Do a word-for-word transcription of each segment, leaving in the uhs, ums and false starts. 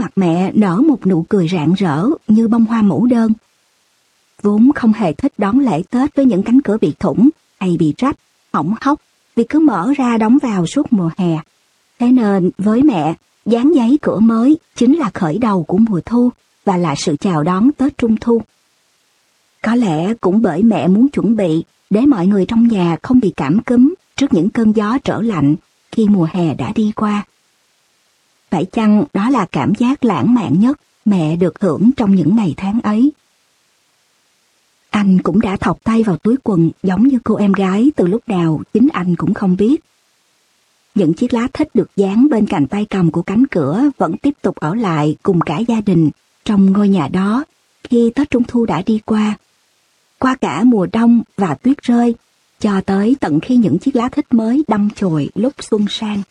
mặt mẹ nở một nụ cười rạng rỡ như bông hoa mẫu đơn. Vốn không hề thích đón lễ Tết với những cánh cửa bị thủng hay bị rách, hỏng hóc vì cứ mở ra đóng vào suốt mùa hè. Thế nên với mẹ, dán giấy cửa mới chính là khởi đầu của mùa thu và là sự chào đón Tết Trung Thu. Có lẽ cũng bởi mẹ muốn chuẩn bị để mọi người trong nhà không bị cảm cúm trước những cơn gió trở lạnh khi mùa hè đã đi qua. Phải chăng đó là cảm giác lãng mạn nhất mẹ được hưởng trong những ngày tháng ấy? Anh cũng đã thọc tay vào túi quần giống như cô em gái từ lúc nào chính anh cũng không biết. Những chiếc lá thích được dán bên cạnh tay cầm của cánh cửa vẫn tiếp tục ở lại cùng cả gia đình trong ngôi nhà đó khi Tết Trung Thu đã đi qua. Qua cả mùa đông và tuyết rơi, cho tới tận khi những chiếc lá thích mới đâm chồi lúc xuân sang.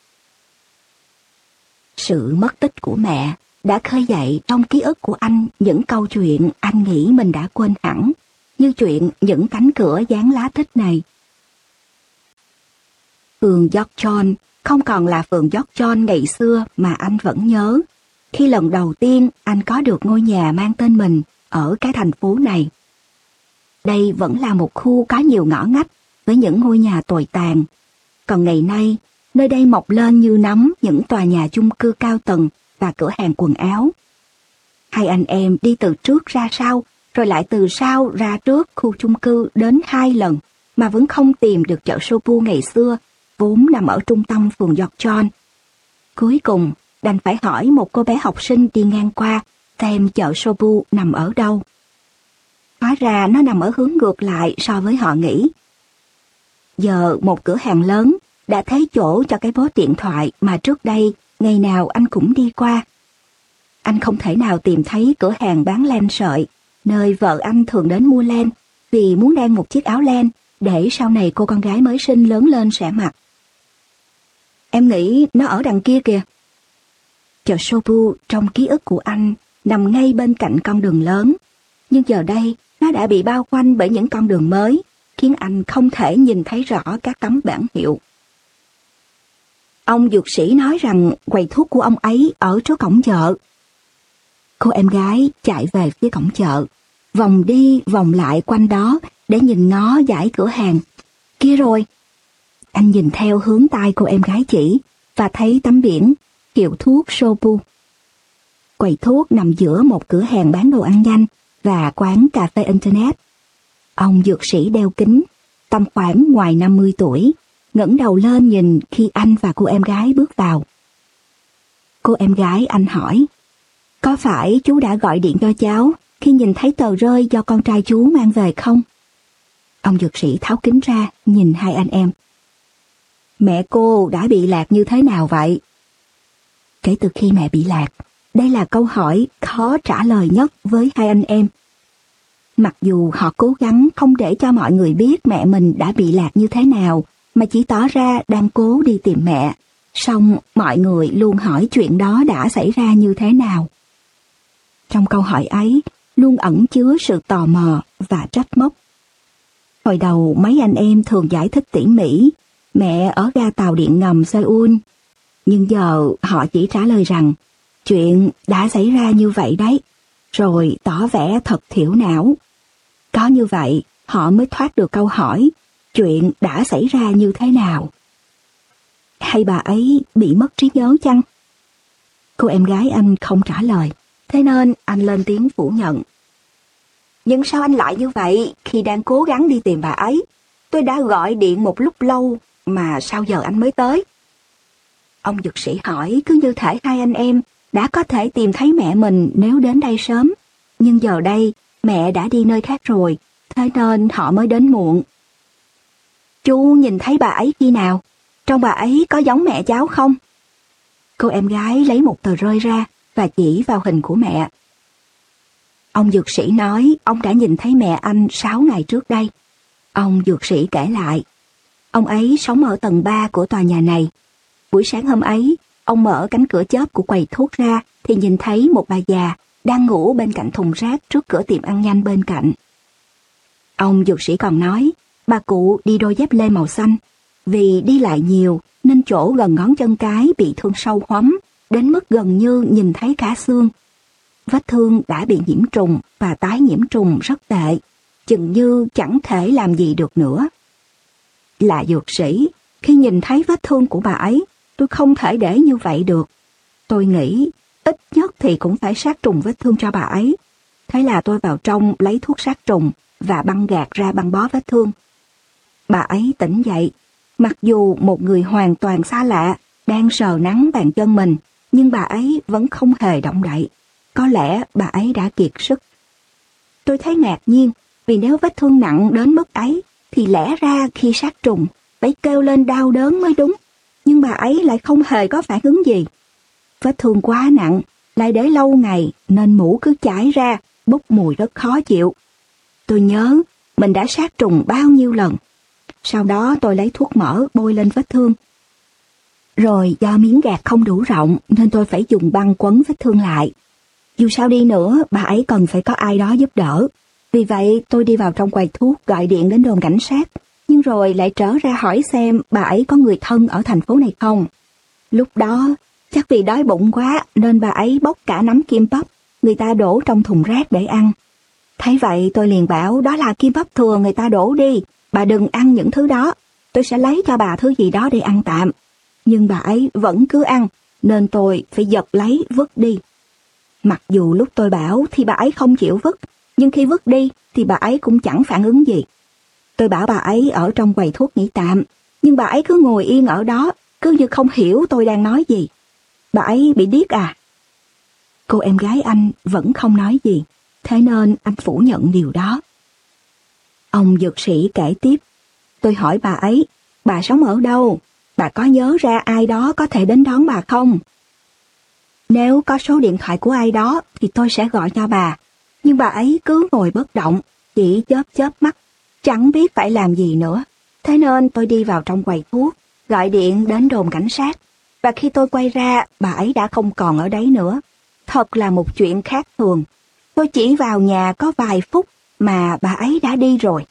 Sự mất tích của mẹ đã khơi dậy trong ký ức của anh những câu chuyện anh nghĩ mình đã quên hẳn, như chuyện những cánh cửa dán lá thích này. Phường York John không còn là phường York John ngày xưa mà anh vẫn nhớ, khi lần đầu tiên anh có được ngôi nhà mang tên mình ở cái thành phố này. Đây vẫn là một khu có nhiều ngõ ngách với những ngôi nhà tồi tàn. Còn ngày nay, nơi đây mọc lên như nấm những tòa nhà chung cư cao tầng và cửa hàng quần áo. Hai anh em đi từ trước ra sau, rồi lại từ sau ra trước khu chung cư đến hai lần mà vẫn không tìm được chợ Sopu ngày xưa, vốn nằm ở trung tâm phường York John. Cuối cùng, đành phải hỏi một cô bé học sinh đi ngang qua xem chợ Sopu nằm ở đâu. Hóa ra nó nằm ở hướng ngược lại so với họ nghĩ. Giờ một cửa hàng lớn đã thấy chỗ cho cái post điện thoại mà trước đây ngày nào anh cũng đi qua. Anh không thể nào tìm thấy cửa hàng bán len sợi, nơi vợ anh thường đến mua len vì muốn đan một chiếc áo len để sau này cô con gái mới sinh lớn lên sẽ mặc. Em nghĩ nó ở đằng kia kìa. Chợ Sopu trong ký ức của anh nằm ngay bên cạnh con đường lớn, nhưng giờ đây nó đã bị bao quanh bởi những con đường mới, khiến anh không thể nhìn thấy rõ các tấm bảng hiệu. Ông dược sĩ nói rằng quầy thuốc của ông ấy ở trước cổng chợ. Cô em gái chạy về phía cổng chợ, vòng đi vòng lại quanh đó để nhìn ngó dãy cửa hàng. Kia rồi! Anh nhìn theo hướng tay cô em gái chỉ và thấy tấm biển hiệu thuốc Sopu. Quầy thuốc nằm giữa một cửa hàng bán đồ ăn nhanh và quán cà phê Internet. Ông dược sĩ đeo kính, tầm khoảng ngoài năm mươi tuổi, ngẩng đầu lên nhìn khi anh và cô em gái bước vào. Cô em gái anh hỏi, có phải chú đã gọi điện cho cháu khi nhìn thấy tờ rơi do con trai chú mang về không? Ông dược sĩ tháo kính ra, nhìn hai anh em. Mẹ cô đã bị lạc như thế nào vậy? Kể từ khi mẹ bị lạc, đây là câu hỏi khó trả lời nhất với hai anh em. Mặc dù họ cố gắng không để cho mọi người biết mẹ mình đã bị lạc như thế nào, mà chỉ tỏ ra đang cố đi tìm mẹ, song mọi người luôn hỏi chuyện đó đã xảy ra như thế nào. Trong câu hỏi ấy luôn ẩn chứa sự tò mò và trách móc. Hồi đầu mấy anh em thường giải thích tỉ mỉ mẹ ở ga tàu điện ngầm Seoul, nhưng giờ họ chỉ trả lời rằng chuyện đã xảy ra như vậy đấy, rồi tỏ vẻ thật thiểu não. Có như vậy họ mới thoát được câu hỏi chuyện đã xảy ra như thế nào. Hay bà ấy bị mất trí nhớ chăng? Cô em gái anh không trả lời, thế nên anh lên tiếng phủ nhận. Nhưng sao anh lại như vậy khi đang cố gắng đi tìm bà ấy? Tôi đã gọi điện một lúc lâu mà sao giờ anh mới tới? Ông dược sĩ hỏi cứ như thể hai anh em đã có thể tìm thấy mẹ mình nếu đến đây sớm. Nhưng giờ đây mẹ đã đi nơi khác rồi, thế nên họ mới đến muộn. Chú nhìn thấy bà ấy khi nào? Trông bà ấy có giống mẹ cháu không? Cô em gái lấy một tờ rơi ra và chỉ vào hình của mẹ. Ông dược sĩ nói ông đã nhìn thấy mẹ anh sáu ngày trước đây. Ông dược sĩ kể lại, ông ấy sống ở tầng ba của tòa nhà này. Buổi sáng hôm ấy, ông mở cánh cửa chớp của quầy thuốc ra thì nhìn thấy một bà già đang ngủ bên cạnh thùng rác trước cửa tiệm ăn nhanh bên cạnh. Ông dược sĩ còn nói, bà cụ đi đôi dép lê màu xanh. Vì đi lại nhiều nên chỗ gần ngón chân cái bị thương sâu hoắm đến mức gần như nhìn thấy cả xương. Vết thương đã bị nhiễm trùng và tái nhiễm trùng rất tệ, chừng như chẳng thể làm gì được nữa. Là dược sĩ, khi nhìn thấy vết thương của bà ấy, tôi không thể để như vậy được. Tôi nghĩ ít nhất thì cũng phải sát trùng vết thương cho bà ấy. Thế là tôi vào trong lấy thuốc sát trùng và băng gạc ra băng bó vết thương. Bà ấy tỉnh dậy, mặc dù một người hoàn toàn xa lạ đang sờ nắn bàn chân mình, nhưng bà ấy vẫn không hề động đậy. Có lẽ bà ấy đã kiệt sức. Tôi thấy ngạc nhiên, vì nếu vết thương nặng đến mức ấy, thì lẽ ra khi sát trùng phải kêu lên đau đớn mới đúng. Nhưng bà ấy lại không hề có phản ứng gì. Vết thương quá nặng, lại để lâu ngày nên mũ cứ chảy ra, bốc mùi rất khó chịu. Tôi nhớ mình đã sát trùng bao nhiêu lần. Sau đó tôi lấy thuốc mỡ bôi lên vết thương. Rồi do miếng gạc không đủ rộng nên tôi phải dùng băng quấn vết thương lại. Dù sao đi nữa, bà ấy cần phải có ai đó giúp đỡ. Vì vậy tôi đi vào trong quầy thuốc gọi điện đến đồn cảnh sát, nhưng rồi lại trở ra hỏi xem bà ấy có người thân ở thành phố này không. Lúc đó, chắc vì đói bụng quá nên bà ấy bóc cả nắm kim bắp, người ta đổ trong thùng rác để ăn. Thấy vậy tôi liền bảo đó là kim bắp thừa người ta đổ đi, bà đừng ăn những thứ đó, tôi sẽ lấy cho bà thứ gì đó để ăn tạm. Nhưng bà ấy vẫn cứ ăn, nên tôi phải giật lấy vứt đi. Mặc dù lúc tôi bảo thì bà ấy không chịu vứt, nhưng khi vứt đi thì bà ấy cũng chẳng phản ứng gì. Tôi bảo bà ấy ở trong quầy thuốc nghỉ tạm, nhưng bà ấy cứ ngồi yên ở đó, cứ như không hiểu tôi đang nói gì. Bà ấy bị điếc à? Cô em gái anh vẫn không nói gì, thế nên anh phủ nhận điều đó. Ông dược sĩ kể tiếp, tôi hỏi bà ấy, bà sống ở đâu? Bà có nhớ ra ai đó có thể đến đón bà không? Nếu có số điện thoại của ai đó thì tôi sẽ gọi cho bà. Nhưng bà ấy cứ ngồi bất động, chỉ chớp chớp mắt, chẳng biết phải làm gì nữa. Thế nên tôi đi vào trong quầy thuốc, gọi điện đến đồn cảnh sát. Và khi tôi quay ra, bà ấy đã không còn ở đấy nữa. Thật là một chuyện khác thường. Tôi chỉ vào nhà có vài phút mà bà ấy đã đi rồi.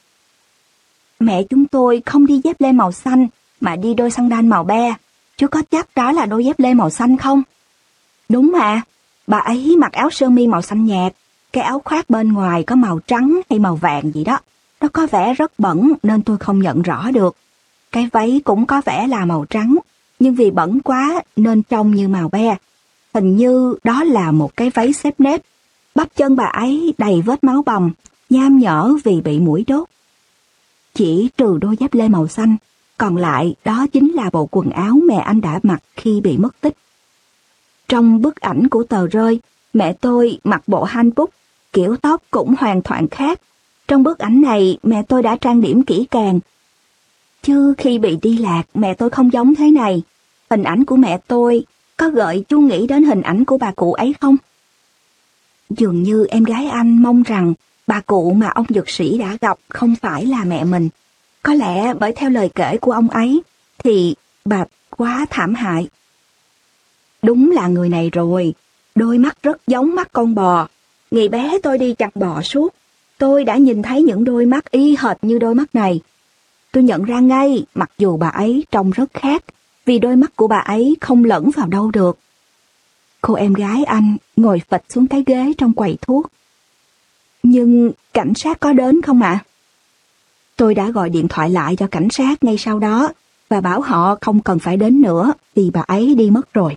Mẹ chúng tôi không đi dép lê màu xanh mà đi đôi sandal màu be. Chú có chắc đó là đôi dép lê màu xanh không? Đúng mà, bà ấy mặc áo sơ mi màu xanh nhạt, cái áo khoác bên ngoài có màu trắng hay màu vàng gì đó. Nó có vẻ rất bẩn nên tôi không nhận rõ được. Cái váy cũng có vẻ là màu trắng, nhưng vì bẩn quá nên trông như màu be. Hình như đó là một cái váy xếp nếp. Bắp chân bà ấy đầy vết máu bầm, nham nhở vì bị muỗi đốt. Chỉ trừ đôi dép lê màu xanh, còn lại đó chính là bộ quần áo mẹ anh đã mặc khi bị mất tích. Trong bức ảnh của tờ rơi, mẹ tôi mặc bộ hanbok, kiểu tóc cũng hoàn toàn khác. Trong bức ảnh này, mẹ tôi đã trang điểm kỹ càng. Chứ khi bị đi lạc, mẹ tôi không giống thế này. Hình ảnh của mẹ tôi có gợi chú nghĩ đến hình ảnh của bà cụ ấy không? Dường như em gái anh mong rằng bà cụ mà ông dược sĩ đã gặp không phải là mẹ mình. Có lẽ bởi theo lời kể của ông ấy, thì bà quá thảm hại. Đúng là người này rồi, đôi mắt rất giống mắt con bò. Ngày bé tôi đi chăn bò suốt, tôi đã nhìn thấy những đôi mắt y hệt như đôi mắt này. Tôi nhận ra ngay, mặc dù bà ấy trông rất khác, vì đôi mắt của bà ấy không lẫn vào đâu được. Cô em gái anh ngồi phịch xuống cái ghế trong quầy thuốc. Nhưng cảnh sát có đến không ạ? À? Tôi đã gọi điện thoại lại cho cảnh sát ngay sau đó và bảo họ không cần phải đến nữa vì bà ấy đi mất rồi.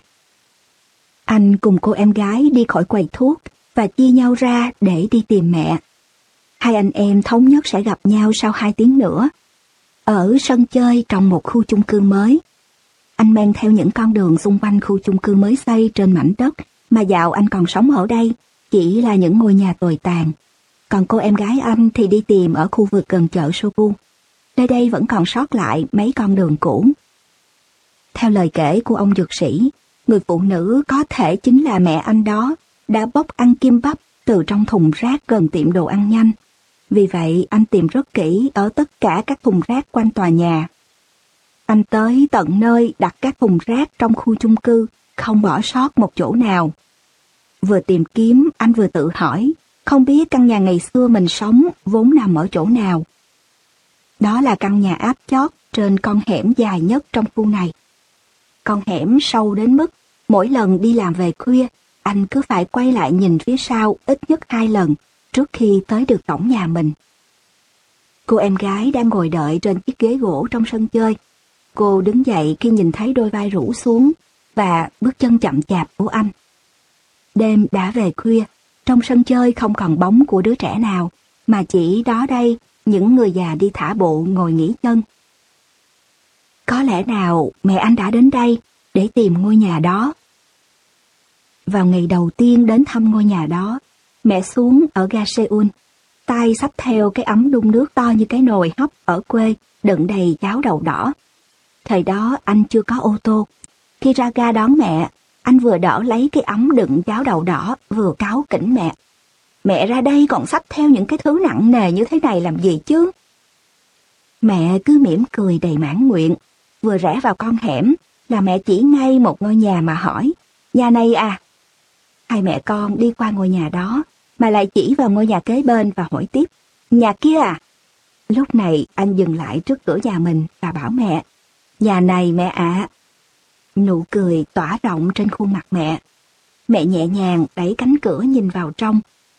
Anh cùng cô em gái đi khỏi quầy thuốc và chia nhau ra để đi tìm mẹ. Hai anh em thống nhất sẽ gặp nhau sau hai tiếng nữa, ở sân chơi trong một khu chung cư mới. Anh men theo những con đường xung quanh khu chung cư mới xây trên mảnh đất mà dạo anh còn sống ở đây, chỉ là những ngôi nhà tồi tàn. Còn cô em gái anh thì đi tìm ở khu vực gần chợ Sobu. Nơi đây vẫn còn sót lại mấy con đường cũ. Theo lời kể của ông dược sĩ, người phụ nữ có thể chính là mẹ anh đó đã bóc ăn kim bắp từ trong thùng rác gần tiệm đồ ăn nhanh. Vì vậy anh tìm rất kỹ ở tất cả các thùng rác quanh tòa nhà. Anh tới tận nơi đặt các thùng rác trong khu chung cư, không bỏ sót một chỗ nào. Vừa tìm kiếm, anh vừa tự hỏi, không biết căn nhà ngày xưa mình sống vốn nằm ở chỗ nào. Đó là căn nhà áp chót trên con hẻm dài nhất trong khu này. Con hẻm sâu đến mức Mỗi lần đi làm về khuya, anh cứ phải quay lại nhìn phía sau ít nhất hai lần trước khi tới được cổng nhà mình. Cô em gái đang ngồi đợi trên chiếc ghế gỗ trong sân chơi. Cô đứng dậy khi nhìn thấy đôi vai rũ xuống và bước chân chậm chạp của anh. Đêm đã về khuya, trong sân chơi không còn bóng của đứa trẻ nào, mà chỉ đó đây những người già đi thả bộ ngồi nghỉ chân. Có lẽ nào mẹ anh đã đến đây để tìm ngôi nhà đó. Vào ngày đầu tiên đến thăm ngôi nhà đó, mẹ xuống ở ga Seoul, tay xách theo cái ấm đun nước to như cái nồi hấp ở quê, đựng đầy cháo đậu đỏ. Thời đó anh chưa có ô tô. Khi ra ga đón mẹ, anh vừa đỡ lấy cái ấm đựng cháo đậu đỏ, vừa cáu kỉnh mẹ. Mẹ ra đây còn xách theo những cái thứ nặng nề như thế này làm gì chứ? Mẹ cứ mỉm cười đầy mãn nguyện. Vừa rẽ vào con hẻm là mẹ chỉ ngay một ngôi nhà mà hỏi, nhà này à? Hai mẹ con đi qua ngôi nhà đó, mà lại chỉ vào ngôi nhà kế bên và hỏi tiếp, nhà kia à? Lúc này anh dừng lại trước cửa nhà mình và bảo mẹ, nhà này mẹ ạ. Nụ cười tỏa rộng trên khuôn mặt mẹ. Mẹ nhẹ nhàng đẩy cánh cửa nhìn vào trong.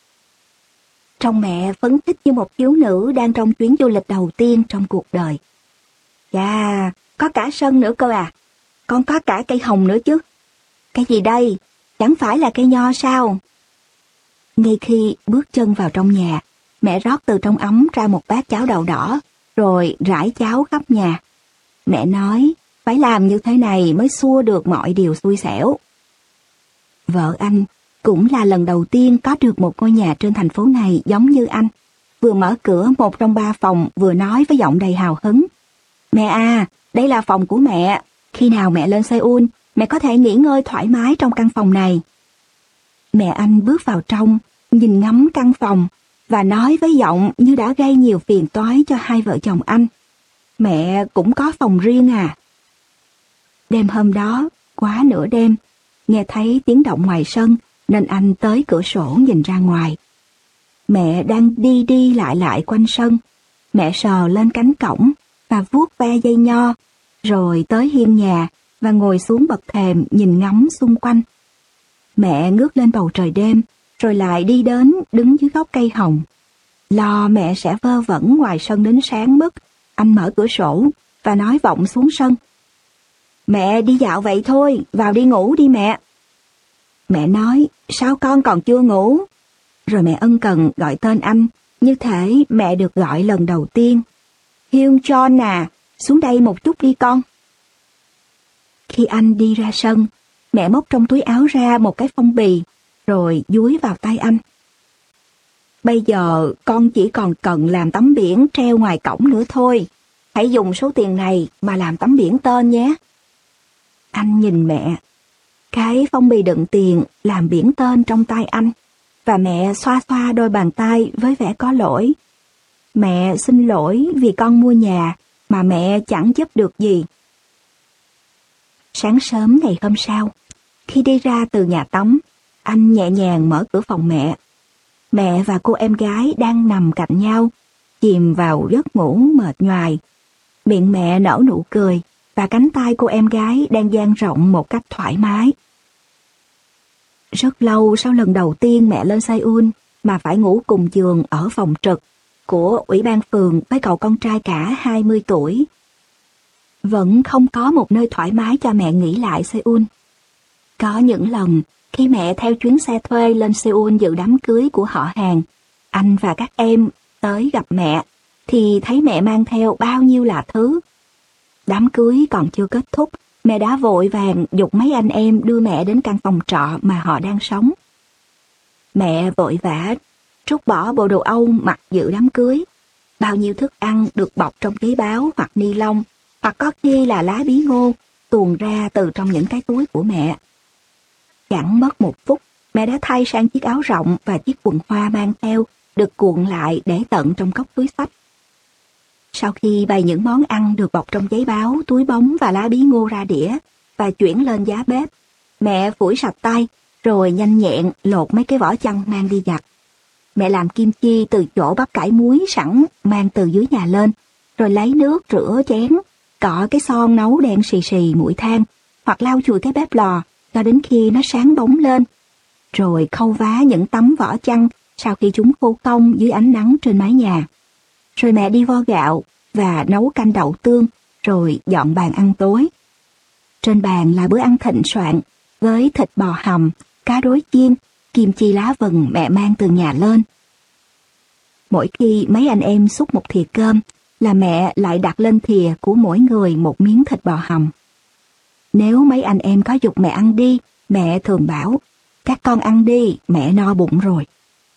Trông mẹ phấn khích như một thiếu nữ đang trong chuyến du lịch đầu tiên trong cuộc đời. Chà, có cả sân nữa cơ à? Con có cả cây hồng nữa chứ? Cái gì đây? Chẳng phải là cây nho sao? Ngay khi bước chân vào trong nhà, mẹ rót từ trong ấm ra một bát cháo đậu đỏ, rồi rải cháo khắp nhà. Mẹ nói, phải làm như thế này mới xua được mọi điều xui xẻo. Vợ anh cũng là lần đầu tiên có được một ngôi nhà trên thành phố này giống như anh. Vừa mở cửa một trong ba phòng, vừa nói với giọng đầy hào hứng. Mẹ à, đây là phòng của mẹ. Khi nào mẹ lên Seoul, mẹ có thể nghỉ ngơi thoải mái trong căn phòng này. Mẹ anh bước vào trong, nhìn ngắm căn phòng, và nói với giọng như đã gây nhiều phiền toái cho hai vợ chồng anh. Mẹ cũng có phòng riêng à? Đêm hôm đó, quá nửa đêm, nghe thấy tiếng động ngoài sân, nên anh tới cửa sổ nhìn ra ngoài. Mẹ đang đi đi lại lại quanh sân. Mẹ sờ lên cánh cổng và vuốt ve dây nho, rồi tới hiên nhà và ngồi xuống bậc thềm nhìn ngắm xung quanh. Mẹ ngước lên bầu trời đêm, rồi lại đi đến đứng dưới gốc cây hồng. Lo mẹ sẽ vơ vẩn ngoài sân đến sáng mất, anh mở cửa sổ và nói vọng xuống sân. Mẹ đi dạo vậy thôi, vào đi ngủ đi mẹ. Mẹ nói, sao con còn chưa ngủ? Rồi mẹ ân cần gọi tên anh, như thể mẹ được gọi lần đầu tiên. Hyun John à, xuống đây một chút đi con. Khi anh đi ra sân, mẹ móc trong túi áo ra một cái phong bì, rồi dúi vào tay anh. Bây giờ con chỉ còn cần làm tấm biển treo ngoài cổng nữa thôi. Hãy dùng số tiền này mà làm tấm biển tên nhé. Anh nhìn mẹ. Cái phong bì đựng tiền làm biển tên trong tay anh, và mẹ xoa xoa đôi bàn tay với vẻ có lỗi. Mẹ xin lỗi vì con mua nhà mà mẹ chẳng giúp được gì. Sáng sớm ngày hôm sau, khi đi ra từ nhà tắm, anh nhẹ nhàng mở cửa phòng mẹ. Mẹ và cô em gái đang nằm cạnh nhau, chìm vào giấc ngủ mệt nhoài. Miệng mẹ nở nụ cười, và cánh tay cô em gái đang dang rộng một cách thoải mái. Rất lâu sau lần đầu tiên mẹ lên Seoul mà phải ngủ cùng giường ở phòng trực của ủy ban phường với cậu con trai cả hai mươi tuổi. Vẫn không có một nơi thoải mái cho mẹ nghỉ lại Seoul. Có những lần khi mẹ theo chuyến xe thuê lên Seoul dự đám cưới của họ hàng, anh và các em tới gặp mẹ, thì thấy mẹ mang theo bao nhiêu là thứ. Đám cưới còn chưa kết thúc, mẹ đã vội vàng giục mấy anh em đưa mẹ đến căn phòng trọ mà họ đang sống. Mẹ vội vã trút bỏ bộ đồ Âu mặc dự đám cưới. Bao nhiêu thức ăn được bọc trong giấy báo hoặc ni lông, hoặc có khi là lá bí ngô, tuồn ra từ trong những cái túi của mẹ. Chẳng mất một phút, mẹ đã thay sang chiếc áo rộng và chiếc quần hoa mang theo, được cuộn lại để tận trong cốc túi xách. Sau khi bày những món ăn được bọc trong giấy báo, túi bóng và lá bí ngô ra đĩa và chuyển lên giá bếp, mẹ phủi sạch tay, rồi nhanh nhẹn lột mấy cái vỏ chăn mang đi giặt. Mẹ làm kim chi từ chỗ bắp cải muối sẵn mang từ dưới nhà lên, rồi lấy nước rửa chén, cọ cái son nấu đen xì xì mũi than, hoặc lau chùi cái bếp lò cho đến khi nó sáng bóng lên, rồi khâu vá những tấm vỏ chăn sau khi chúng khô cong dưới ánh nắng trên mái nhà. Rồi mẹ đi vo gạo và nấu canh đậu tương, rồi dọn bàn ăn tối. Trên bàn là bữa ăn thịnh soạn với thịt bò hầm, cá đối chiên, kim chi lá vừng mẹ mang từ nhà lên. Mỗi khi mấy anh em xúc một thìa cơm là mẹ lại đặt lên thìa của mỗi người một miếng thịt bò hầm. Nếu mấy anh em có giục mẹ ăn đi, mẹ thường bảo, các con ăn đi, mẹ no bụng rồi.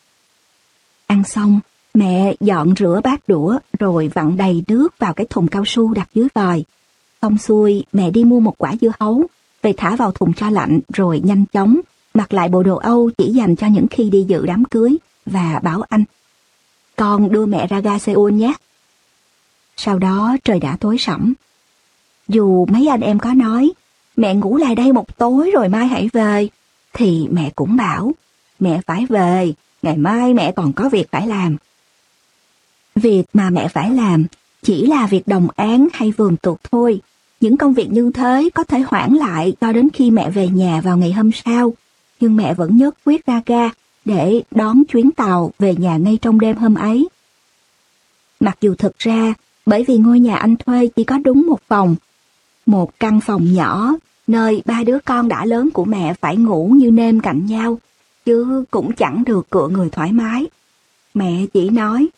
Ăn xong, mẹ dọn rửa bát đũa rồi vặn đầy nước vào cái thùng cao su đặt dưới vòi. Xong xuôi, mẹ đi mua một quả dưa hấu, về thả vào thùng cho lạnh rồi nhanh chóng mặc lại bộ đồ Âu chỉ dành cho những khi đi dự đám cưới và bảo anh, con đưa mẹ ra ga Seoul nhé. Sau đó trời đã tối sẫm. Dù mấy anh em có nói, mẹ ngủ lại đây một tối rồi mai hãy về, thì mẹ cũng bảo, mẹ phải về, ngày mai mẹ còn có việc phải làm. Việc mà mẹ phải làm chỉ là việc đồng áng hay vườn tược thôi. Những công việc như thế có thể hoãn lại cho đến khi mẹ về nhà vào ngày hôm sau, nhưng mẹ vẫn nhất quyết ra ga để đón chuyến tàu về nhà ngay trong đêm hôm ấy. Mặc dù thực ra, bởi vì ngôi nhà anh thuê chỉ có đúng một phòng, một căn phòng nhỏ, nơi ba đứa con đã lớn của mẹ phải ngủ như nêm cạnh nhau, chứ cũng chẳng được cựa người thoải mái. Mẹ chỉ nói,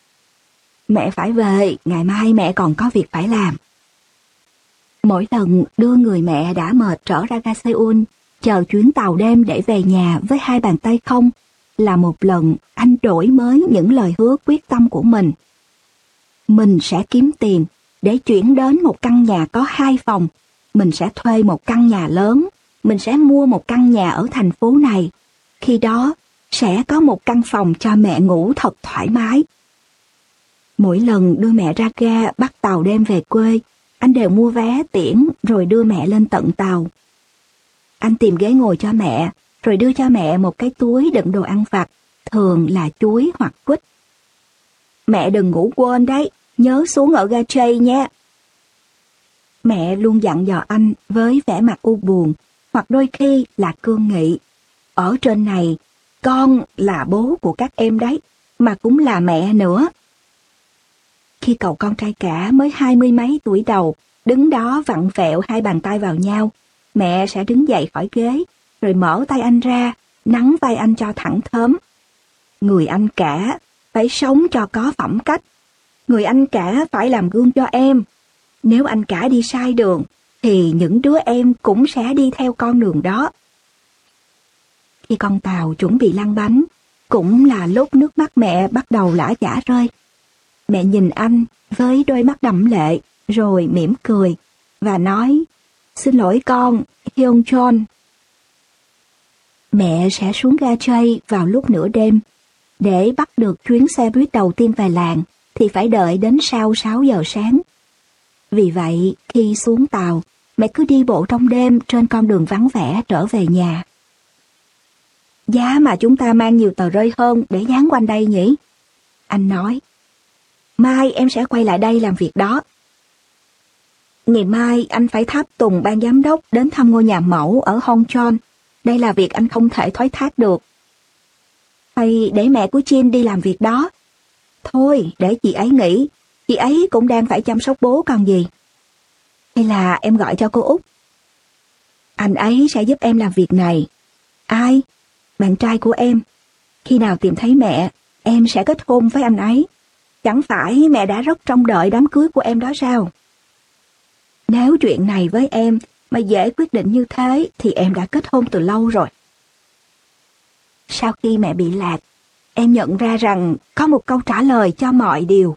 mẹ phải về, ngày mai mẹ còn có việc phải làm. Mỗi lần đưa người mẹ đã mệt trở ra ga Seoul, chờ chuyến tàu đêm để về nhà với hai bàn tay không, là một lần anh đổi mới những lời hứa quyết tâm của mình. Mình sẽ kiếm tiền để chuyển đến một căn nhà có hai phòng, mình sẽ thuê một căn nhà lớn, mình sẽ mua một căn nhà ở thành phố này. Khi đó, sẽ có một căn phòng cho mẹ ngủ thật thoải mái. Mỗi lần đưa mẹ ra ga bắt tàu đêm về quê, anh đều mua vé tiễn rồi đưa mẹ lên tận tàu. Anh tìm ghế ngồi cho mẹ, rồi đưa cho mẹ một cái túi đựng đồ ăn vặt, thường là chuối hoặc quýt. Mẹ đừng ngủ quên đấy, nhớ xuống ở ga J nhé. Mẹ luôn dặn dò anh với vẻ mặt u buồn, hoặc đôi khi là cương nghị. Ở trên này, con là bố của các em đấy, mà cũng là mẹ nữa. Khi cậu con trai cả mới hai mươi mấy tuổi đầu, đứng đó vặn vẹo hai bàn tay vào nhau, mẹ sẽ đứng dậy khỏi ghế, rồi mở tay anh ra, nắn vai anh cho thẳng thớm. Người anh cả phải sống cho có phẩm cách. Người anh cả phải làm gương cho em. Nếu anh cả đi sai đường, thì những đứa em cũng sẽ đi theo con đường đó. Khi con tàu chuẩn bị lăn bánh, cũng là lúc nước mắt mẹ bắt đầu lã chả rơi. Mẹ nhìn anh với đôi mắt đẫm lệ, rồi mỉm cười, và nói, xin lỗi con, Hyun John. Mẹ sẽ xuống ga J vào lúc nửa đêm. Để bắt được chuyến xe buýt đầu tiên về làng, thì phải đợi đến sau sáu giờ sáng. Vì vậy, khi xuống tàu, mẹ cứ đi bộ trong đêm trên con đường vắng vẻ trở về nhà. Giá mà chúng ta mang nhiều tờ rơi hơn để dán quanh đây nhỉ? Anh nói. Mai em sẽ quay lại đây làm việc đó. Ngày mai anh phải tháp tùng ban giám đốc đến thăm ngôi nhà mẫu ở Hongcheon. Đây là việc anh không thể thoái thác được. Hay để mẹ của Jin đi làm việc đó? Thôi, để chị ấy nghỉ. Chị ấy cũng đang phải chăm sóc bố còn gì. Hay là em gọi cho cô Út? Anh ấy sẽ giúp em làm việc này. Ai? Bạn trai của em. Khi nào tìm thấy mẹ, em sẽ kết hôn với anh ấy. Chẳng phải mẹ đã rất trông đợi đám cưới của em đó sao? Nếu chuyện này với em mà dễ quyết định như thế thì em đã kết hôn từ lâu rồi. Sau khi mẹ bị lạc, em nhận ra rằng có một câu trả lời cho mọi điều.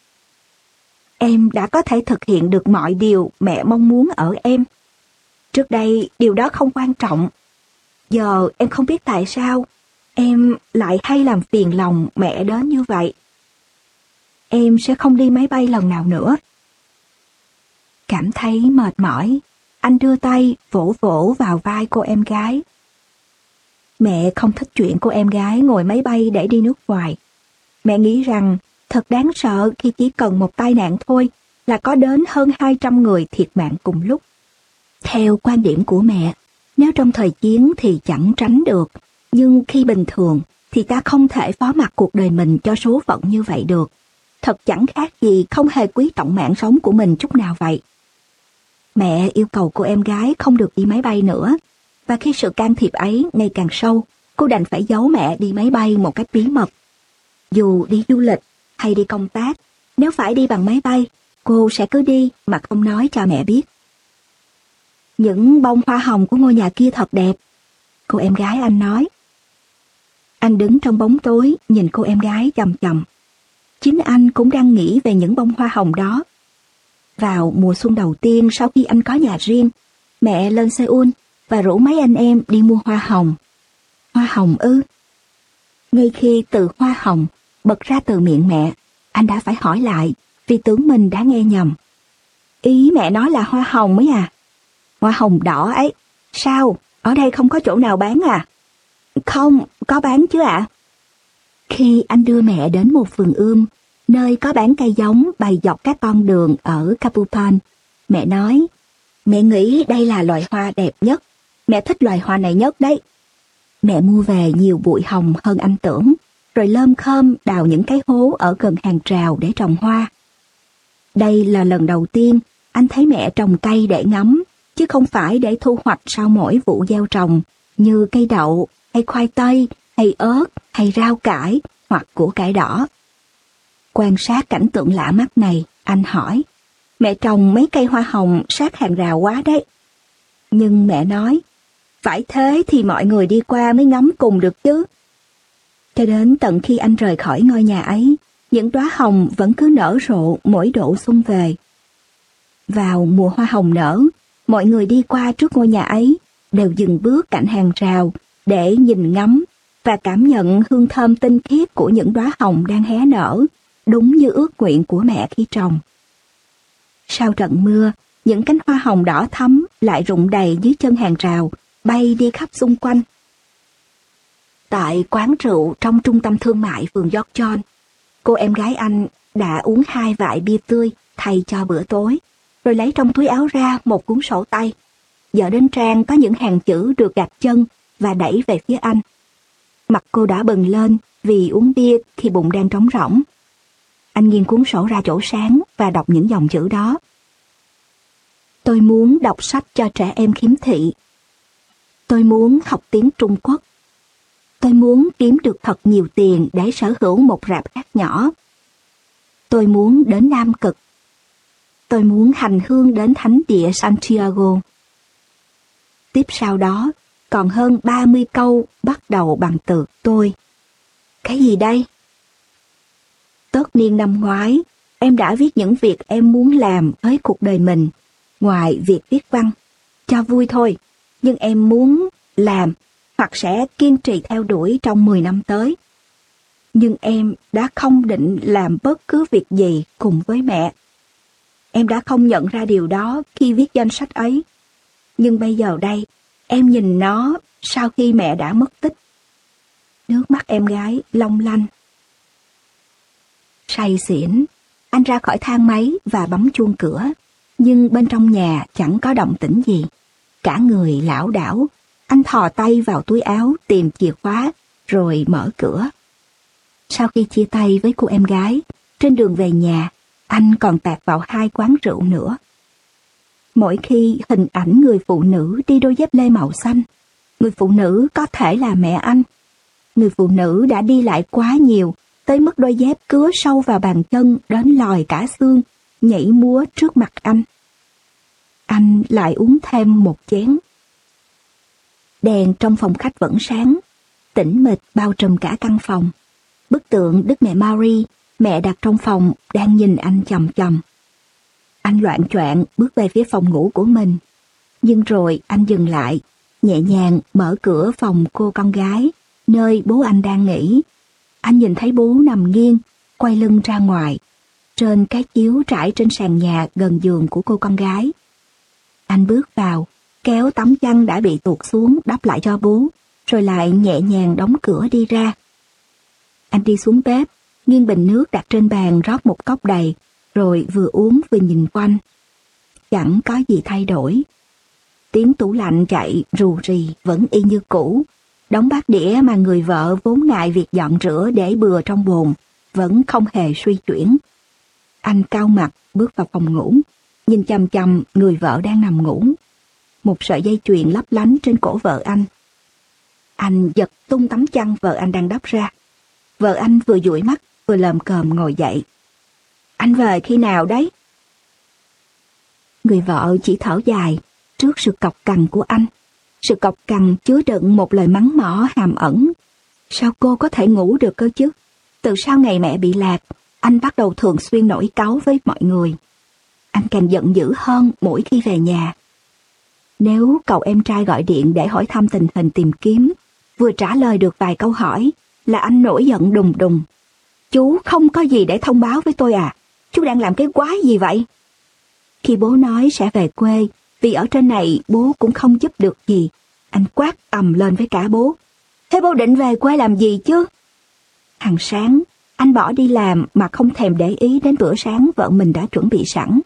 Em đã có thể thực hiện được mọi điều mẹ mong muốn ở em. Trước đây điều đó không quan trọng. Giờ em không biết tại sao em lại hay làm phiền lòng mẹ đến như vậy. Em sẽ không đi máy bay lần nào nữa. Cảm thấy mệt mỏi, anh đưa tay vỗ vỗ vào vai cô em gái. Mẹ không thích chuyện cô em gái ngồi máy bay để đi nước ngoài. Mẹ nghĩ rằng thật đáng sợ khi chỉ cần một tai nạn thôi là có đến hơn hai trăm người thiệt mạng cùng lúc. Theo quan điểm của mẹ, Nếu trong thời chiến thì chẳng tránh được, nhưng khi bình thường thì ta không thể phó mặc cuộc đời mình cho số phận như vậy được. Thật chẳng khác gì không hề quý trọng mạng sống của mình chút nào vậy. Mẹ yêu cầu cô em gái không được đi máy bay nữa, và khi sự can thiệp ấy ngày càng sâu, cô đành phải giấu mẹ đi máy bay một cách bí mật. Dù đi du lịch hay đi công tác, nếu phải đi bằng máy bay, cô sẽ cứ đi mà không nói cho mẹ biết. Những bông hoa hồng của ngôi nhà kia thật đẹp, cô em gái anh nói. Anh đứng trong bóng tối nhìn cô em gái chằm chằm. Chính anh cũng đang nghĩ về những bông hoa hồng đó. Vào mùa xuân đầu tiên sau khi anh có nhà riêng, mẹ lên Seoul và rủ mấy anh em đi mua hoa hồng. Hoa hồng ư? Ngay khi từ hoa hồng bật ra từ miệng mẹ, anh đã phải hỏi lại vì tưởng mình đã nghe nhầm. Ý mẹ nói là hoa hồng ấy à? Hoa hồng đỏ ấy. Sao? Ở đây không có chỗ nào bán à? Không, có bán chứ ạ. À? Khi anh đưa mẹ đến một vườn ươm, nơi có bán cây giống bày dọc các con đường ở Kapupan, mẹ nói, mẹ nghĩ đây là loài hoa đẹp nhất. Mẹ thích loài hoa này nhất đấy. Mẹ mua về nhiều bụi hồng hơn anh tưởng, rồi lơm khơm đào những cái hố ở gần hàng rào để trồng hoa. Đây là lần đầu tiên anh thấy mẹ trồng cây để ngắm, chứ không phải để thu hoạch sau mỗi vụ gieo trồng, như cây đậu, hay khoai tây, hay ớt, hay rau cải, hoặc củ cải đỏ. Quan sát cảnh tượng lạ mắt này, anh hỏi, mẹ trồng mấy cây hoa hồng sát hàng rào quá đấy. Nhưng mẹ nói, phải thế thì mọi người đi qua mới ngắm cùng được chứ. Cho đến tận khi anh rời khỏi ngôi nhà ấy, những đóa hồng vẫn cứ nở rộ mỗi độ xuân về. Vào mùa hoa hồng nở, mọi người đi qua trước ngôi nhà ấy đều dừng bước cạnh hàng rào để nhìn ngắm và cảm nhận hương thơm tinh khiết của những đóa hồng đang hé nở, đúng như ước nguyện của mẹ khi trồng. Sau trận mưa, những cánh hoa hồng đỏ thắm lại rụng đầy dưới chân hàng rào, bay đi khắp xung quanh. Tại quán rượu trong trung tâm thương mại phường Yorkton, cô em gái anh đã uống hai vại bia tươi thay cho bữa tối, rồi lấy trong túi áo ra một cuốn sổ tay. Dở đến trang có những hàng chữ được gạch chân và đẩy về phía anh. Mặt cô đã bừng lên vì uống bia khi bụng đang trống rỗng. Anh nghiêng cuốn sổ ra chỗ sáng và đọc những dòng chữ đó. Tôi muốn đọc sách cho trẻ em khiếm thị. Tôi muốn học tiếng Trung Quốc. Tôi muốn kiếm được thật nhiều tiền để sở hữu một rạp hát nhỏ. Tôi muốn đến Nam Cực. Tôi muốn hành hương đến thánh địa Santiago. Tiếp sau đó, còn hơn ba mươi câu bắt đầu bằng từ tôi. Cái gì đây? Tất niên năm ngoái, em đã viết những việc em muốn làm với cuộc đời mình, ngoài việc viết văn. Cho vui thôi, nhưng em muốn làm hoặc sẽ kiên trì theo đuổi trong mười năm tới. Nhưng em đã không định làm bất cứ việc gì cùng với mẹ. Em đã không nhận ra điều đó khi viết danh sách ấy. Nhưng bây giờ đây, em nhìn nó sau khi mẹ đã mất tích. Nước mắt em gái long lanh. Say xỉn, anh ra khỏi thang máy và bấm chuông cửa. Nhưng bên trong nhà chẳng có động tĩnh gì. Cả người lảo đảo, anh thò tay vào túi áo tìm chìa khóa, rồi mở cửa. Sau khi chia tay với cô em gái, trên đường về nhà, anh còn tạt vào hai quán rượu nữa. Mỗi khi hình ảnh người phụ nữ đi đôi dép lê màu xanh, người phụ nữ có thể là mẹ anh. Người phụ nữ đã đi lại quá nhiều, tới mức đôi dép cứa sâu vào bàn chân đến lòi cả xương, nhảy múa trước mặt anh. Anh lại uống thêm một chén. Đèn trong phòng khách vẫn sáng, tĩnh mịch bao trùm cả căn phòng. Bức tượng Đức Mẹ Mary, mẹ đặt trong phòng, đang nhìn anh chằm chằm. Anh loạng choạng bước về phía phòng ngủ của mình. Nhưng rồi anh dừng lại, nhẹ nhàng mở cửa phòng cô con gái, nơi bố anh đang nghỉ. Anh nhìn thấy bố nằm nghiêng, quay lưng ra ngoài, trên cái chiếu trải trên sàn nhà gần giường của cô con gái. Anh bước vào, kéo tấm chăn đã bị tuột xuống đắp lại cho bố, rồi lại nhẹ nhàng đóng cửa đi ra. Anh đi xuống bếp, nghiêng bình nước đặt trên bàn rót một cốc đầy, rồi vừa uống vừa nhìn quanh. Chẳng có gì thay đổi. Tiếng tủ lạnh chạy rù rì vẫn y như cũ. Đống bát đĩa mà người vợ vốn ngại việc dọn rửa để bừa trong bồn vẫn không hề suy chuyển. Anh cau mặt bước vào phòng ngủ, nhìn chằm chằm người vợ đang nằm ngủ. Một sợi dây chuyền lấp lánh trên cổ vợ anh. Anh giật tung tấm chăn vợ anh đang đắp ra. Vợ anh vừa dụi mắt vừa lờm cờm ngồi dậy. Anh về khi nào đấy? Người vợ chỉ thở dài trước sự cộc cằn của anh. Sự cộc cằn chứa đựng một lời mắng mỏ hàm ẩn. Sao cô có thể ngủ được cơ chứ? Từ sau ngày mẹ bị lạc, anh bắt đầu thường xuyên nổi cáu với mọi người. Anh càng giận dữ hơn mỗi khi về nhà. Nếu cậu em trai gọi điện để hỏi thăm tình hình tìm kiếm, vừa trả lời được vài câu hỏi là anh nổi giận đùng đùng. Chú không có gì để thông báo với tôi à? Chú đang làm cái quái gì vậy? Khi bố nói sẽ về quê, vì ở trên này bố cũng không giúp được gì, anh quát ầm lên với cả bố. Thế bố định về quê làm gì chứ? Hàng sáng, anh bỏ đi làm mà không thèm để ý đến bữa sáng vợ mình đã chuẩn bị sẵn.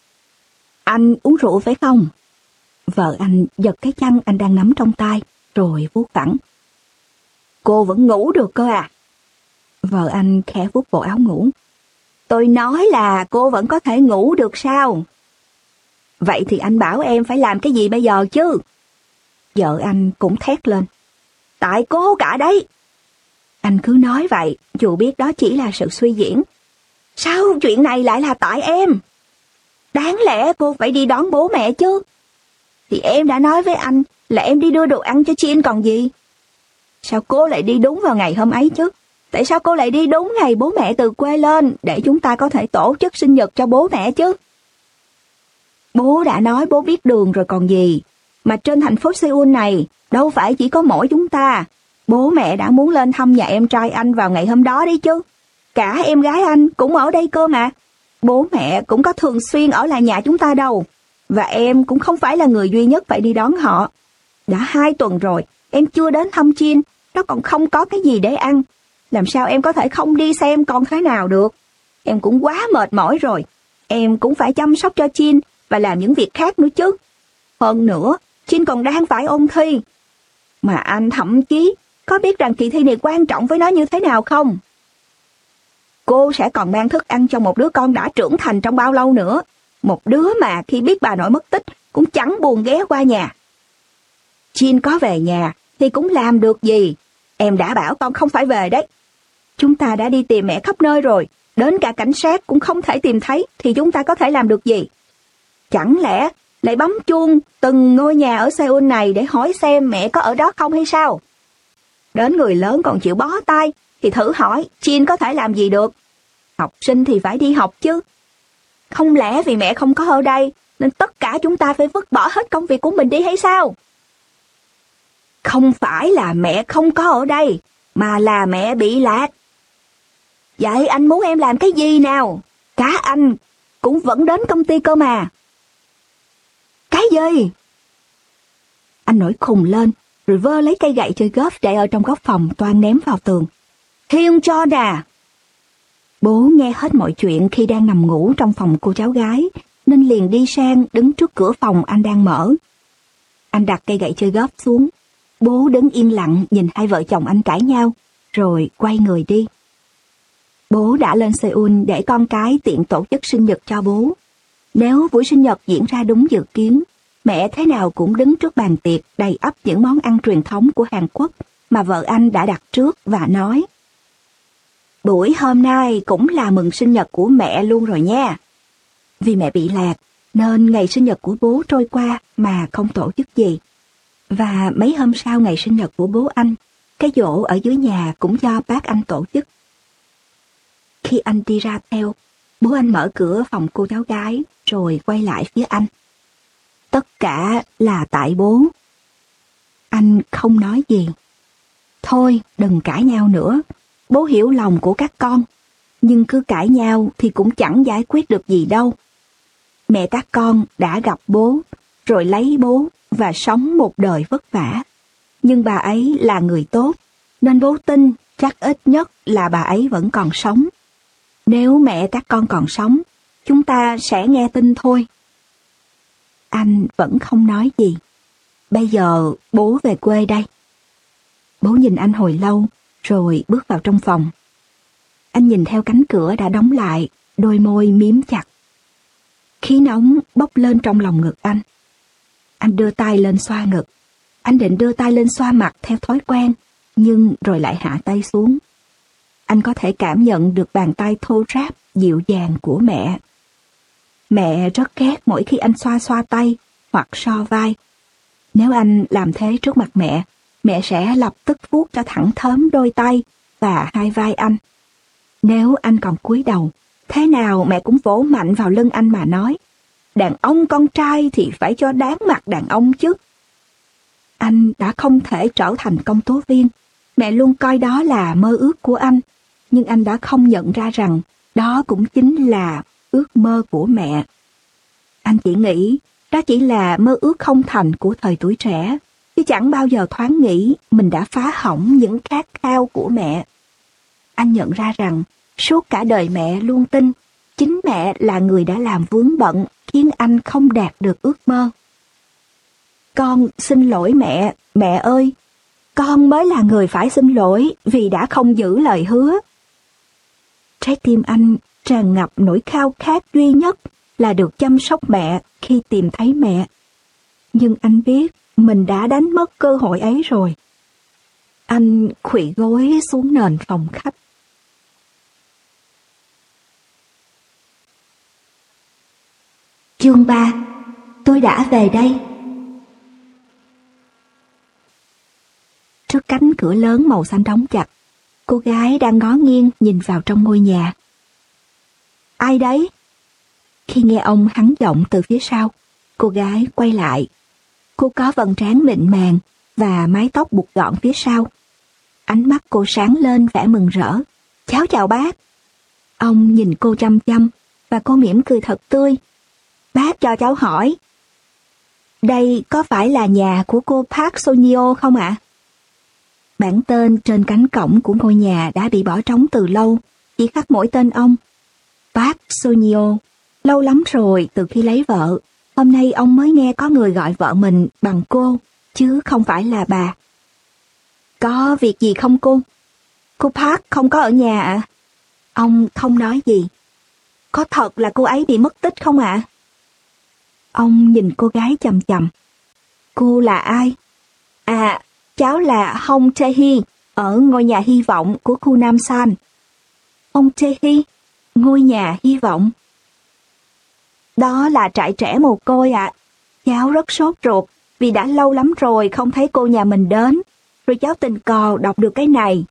Anh uống rượu phải không? Vợ anh giật cái chăn anh đang nắm trong tay, rồi vuốt vẳng. Cô vẫn ngủ được cơ à? Vợ anh khẽ vuốt bộ áo ngủ. Tôi nói là cô vẫn có thể ngủ được sao? Vậy thì anh bảo em phải làm cái gì bây giờ chứ? Vợ anh cũng thét lên. Tại cô cả đấy. Anh cứ nói vậy, dù biết đó chỉ là sự suy diễn. Sao chuyện này lại là tại em? Đáng lẽ cô phải đi đón bố mẹ chứ. Thì em đã nói với anh là em đi đưa đồ ăn cho Chin còn gì. Sao cô lại đi đúng vào ngày hôm ấy chứ? Tại sao cô lại đi đúng ngày bố mẹ từ quê lên để chúng ta có thể tổ chức sinh nhật cho bố mẹ chứ? Bố đã nói bố biết đường rồi còn gì. Mà trên thành phố Seoul này đâu phải chỉ có mỗi chúng ta. Bố mẹ đã muốn lên thăm nhà em trai anh vào ngày hôm đó đấy chứ. Cả em gái anh cũng ở đây cơ mà. Bố mẹ cũng có thường xuyên ở lại nhà chúng ta đâu. Và em cũng không phải là người duy nhất phải đi đón họ. Đã hai tuần rồi, em chưa đến thăm Chin, nó còn không có cái gì để ăn. Làm sao em có thể không đi xem con thế nào được? Em cũng quá mệt mỏi rồi. Em cũng phải chăm sóc cho Chin và làm những việc khác nữa chứ. Hơn nữa, Chin còn đang phải ôn thi. Mà anh thậm chí có biết rằng kỳ thi này quan trọng với nó như thế nào không? Cô sẽ còn mang thức ăn cho một đứa con đã trưởng thành trong bao lâu nữa. Một đứa mà khi biết bà nội mất tích cũng chẳng buồn ghé qua nhà. Chin có về nhà thì cũng làm được gì. Em đã bảo con không phải về đấy. Chúng ta đã đi tìm mẹ khắp nơi rồi. Đến cả cảnh sát cũng không thể tìm thấy thì chúng ta có thể làm được gì? Chẳng lẽ lại bấm chuông từng ngôi nhà ở Seoul này để hỏi xem mẹ có ở đó không hay sao? Đến người lớn còn chịu bó tay thì thử hỏi Chin có thể làm gì được? Học sinh thì phải đi học chứ. Không lẽ vì mẹ không có ở đây nên tất cả chúng ta phải vứt bỏ hết công việc của mình đi hay sao? Không phải là mẹ không có ở đây, mà là mẹ bị lạc. Vậy anh muốn em làm cái gì nào? Cả anh cũng vẫn đến công ty cơ mà. Cái gì? Anh nổi khùng lên, rồi vơ lấy cây gậy chơi golf để ở trong góc phòng toan ném vào tường. Hyun cho nè! Bố nghe hết mọi chuyện khi đang nằm ngủ trong phòng cô cháu gái, nên liền đi sang đứng trước cửa phòng anh đang mở. Anh đặt cây gậy chơi golf xuống. Bố đứng yên lặng nhìn hai vợ chồng anh cãi nhau, rồi quay người đi. Bố đã lên Seoul để con cái tiện tổ chức sinh nhật cho bố. Nếu buổi sinh nhật diễn ra đúng dự kiến, mẹ thế nào cũng đứng trước bàn tiệc đầy ắp những món ăn truyền thống của Hàn Quốc mà vợ anh đã đặt trước và nói: buổi hôm nay cũng là mừng sinh nhật của mẹ luôn rồi nha. Vì mẹ bị lạc, nên ngày sinh nhật của bố trôi qua mà không tổ chức gì. Và mấy hôm sau ngày sinh nhật của bố anh, cái giỗ ở dưới nhà cũng do bác anh tổ chức. Khi anh đi ra theo, bố anh mở cửa phòng cô cháu gái, rồi quay lại phía anh. Tất cả là tại bố. Anh không nói gì. Thôi, đừng cãi nhau nữa. Bố hiểu lòng của các con. Nhưng cứ cãi nhau thì cũng chẳng giải quyết được gì đâu. Mẹ các con đã gặp bố, rồi lấy bố và sống một đời vất vả. Nhưng bà ấy là người tốt, nên bố tin chắc ít nhất là bà ấy vẫn còn sống. Nếu mẹ các con còn sống, chúng ta sẽ nghe tin thôi. Anh vẫn không nói gì. bây giờ bố về quê đây. Bố nhìn anh hồi lâu, rồi bước vào trong phòng. Anh nhìn theo cánh cửa đã đóng lại, đôi môi miếm chặt. Khí nóng bốc lên trong lòng ngực anh. Anh đưa tay lên xoa ngực. Anh định đưa tay lên xoa mặt theo thói quen, nhưng rồi lại hạ tay xuống. Anh có thể cảm nhận được bàn tay thô ráp, dịu dàng của mẹ. Mẹ rất ghét mỗi khi anh xoa xoa tay hoặc so vai. Nếu anh làm thế trước mặt mẹ, mẹ sẽ lập tức vuốt cho thẳng thớm đôi tay và hai vai anh. Nếu anh còn cúi đầu, thế nào mẹ cũng vỗ mạnh vào lưng anh mà nói, đàn ông con trai thì phải cho đáng mặt đàn ông chứ. Anh đã không thể trở thành công tố viên. Mẹ luôn coi đó là mơ ước của anh, nhưng anh đã không nhận ra rằng đó cũng chính là ước mơ của mẹ. Anh chỉ nghĩ đó chỉ là mơ ước không thành của thời tuổi trẻ, chứ chẳng bao giờ thoáng nghĩ mình đã phá hỏng những khát khao của mẹ. Anh nhận ra rằng suốt cả đời mẹ luôn tin chính mẹ là người đã làm vướng bận khiến anh không đạt được ước mơ. Con xin lỗi mẹ, mẹ ơi, con mới là người phải xin lỗi vì đã không giữ lời hứa. Trái tim anh tràn ngập nỗi khao khát duy nhất là được chăm sóc mẹ khi tìm thấy mẹ. Nhưng anh biết mình đã đánh mất cơ hội ấy rồi. Anh khuỵu gối xuống nền phòng khách. Chương ba. Tôi đã về đây. Trước cánh cửa lớn màu xanh đóng chặt, cô gái đang ngó nghiêng nhìn vào trong ngôi nhà. Ai đấy? Khi nghe ông hắn giọng từ phía sau, cô gái quay lại. Cô có vầng trán mịn màng và mái tóc buộc gọn phía sau. Ánh mắt cô sáng lên vẻ mừng rỡ. Cháu chào bác. Ông nhìn cô chăm chăm và cô mỉm cười thật tươi. Bác cho cháu hỏi, đây có phải là nhà của cô Park Sonio không ạ? À? Bảng tên trên cánh cổng của ngôi nhà đã bị bỏ trống từ lâu, chỉ khắc mỗi tên ông. Park Sonio. Lâu lắm rồi từ khi lấy vợ, hôm nay ông mới nghe có người gọi vợ mình bằng cô, chứ không phải là bà. Có việc gì không cô? Cô Park không có ở nhà ạ? À? Ông không nói gì. Có thật là cô ấy bị mất tích không ạ? À? Ông nhìn cô gái chằm chằm. Cô là ai? À, cháu là Hong Tae-hee, ở ngôi nhà hy vọng của khu Nam San. Hong Tae-hee, ngôi nhà hy vọng. Đó là trại trẻ mồ côi ạ. À. Cháu rất sốt ruột vì đã lâu lắm rồi không thấy cô nhà mình đến. Rồi cháu tình cờ đọc được cái này.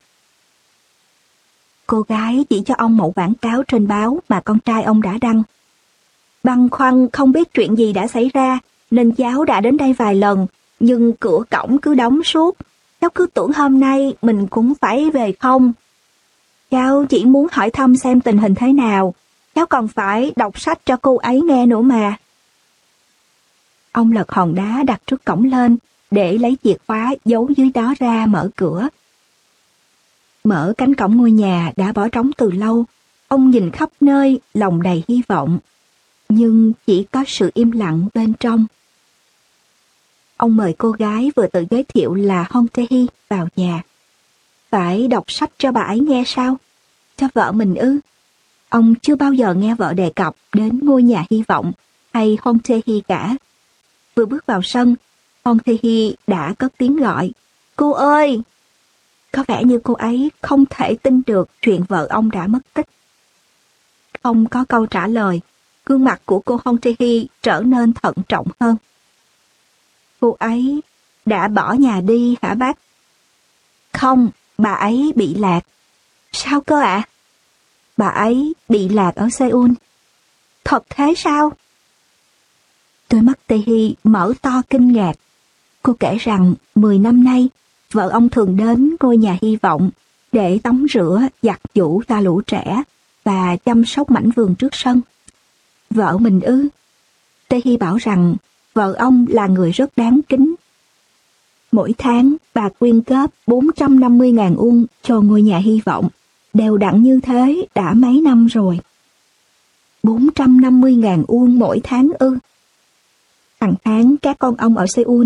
Cô gái chỉ cho ông mẫu quảng cáo trên báo mà con trai ông đã đăng. Băn khoăn không biết chuyện gì đã xảy ra, nên cháu đã đến đây vài lần, nhưng cửa cổng cứ đóng suốt. Cháu cứ tưởng hôm nay mình cũng phải về không. Cháu chỉ muốn hỏi thăm xem tình hình thế nào. Cháu còn phải đọc sách cho cô ấy nghe nữa mà. Ông lật hòn đá đặt trước cổng lên, để lấy chìa khóa giấu dưới đó ra mở cửa. Mở cánh cổng ngôi nhà đã bỏ trống từ lâu, ông nhìn khắp nơi, lòng đầy hy vọng. Nhưng chỉ có sự im lặng bên trong. Ông mời cô gái vừa tự giới thiệu là Hong Tae-hee vào nhà. Phải đọc sách cho bà ấy nghe sao? Cho vợ mình ư? Ông chưa bao giờ nghe vợ đề cập đến ngôi nhà hy vọng hay Hong Tae-hee cả. Vừa bước vào sân, Hong Tae-hee đã cất tiếng gọi. Cô ơi! Có vẻ như cô ấy không thể tin được chuyện vợ ông đã mất tích. Không có câu trả lời, gương mặt của cô Hong Tae-hee trở nên thận trọng hơn. Cô ấy đã bỏ nhà đi hả bác? Không, bà ấy bị lạc. Sao cơ ạ? À? Bà ấy bị lạc ở Seoul. Thật thế sao? Đôi mắt Tae-hee mở to kinh ngạc. Cô kể rằng mười năm nay, vợ ông thường đến ngôi nhà hy vọng để tắm rửa, giặt giũ ta lũ trẻ và chăm sóc mảnh vườn trước sân. Vợ mình ư? Tae-hee bảo rằng vợ ông là người rất đáng kính. Mỗi tháng, bà quyên góp bốn trăm năm mươi nghìn won cho ngôi nhà hy vọng, đều đặn như thế đã mấy năm rồi. bốn trăm năm mươi nghìn won mỗi tháng ư? Hàng tháng các con ông ở Seoul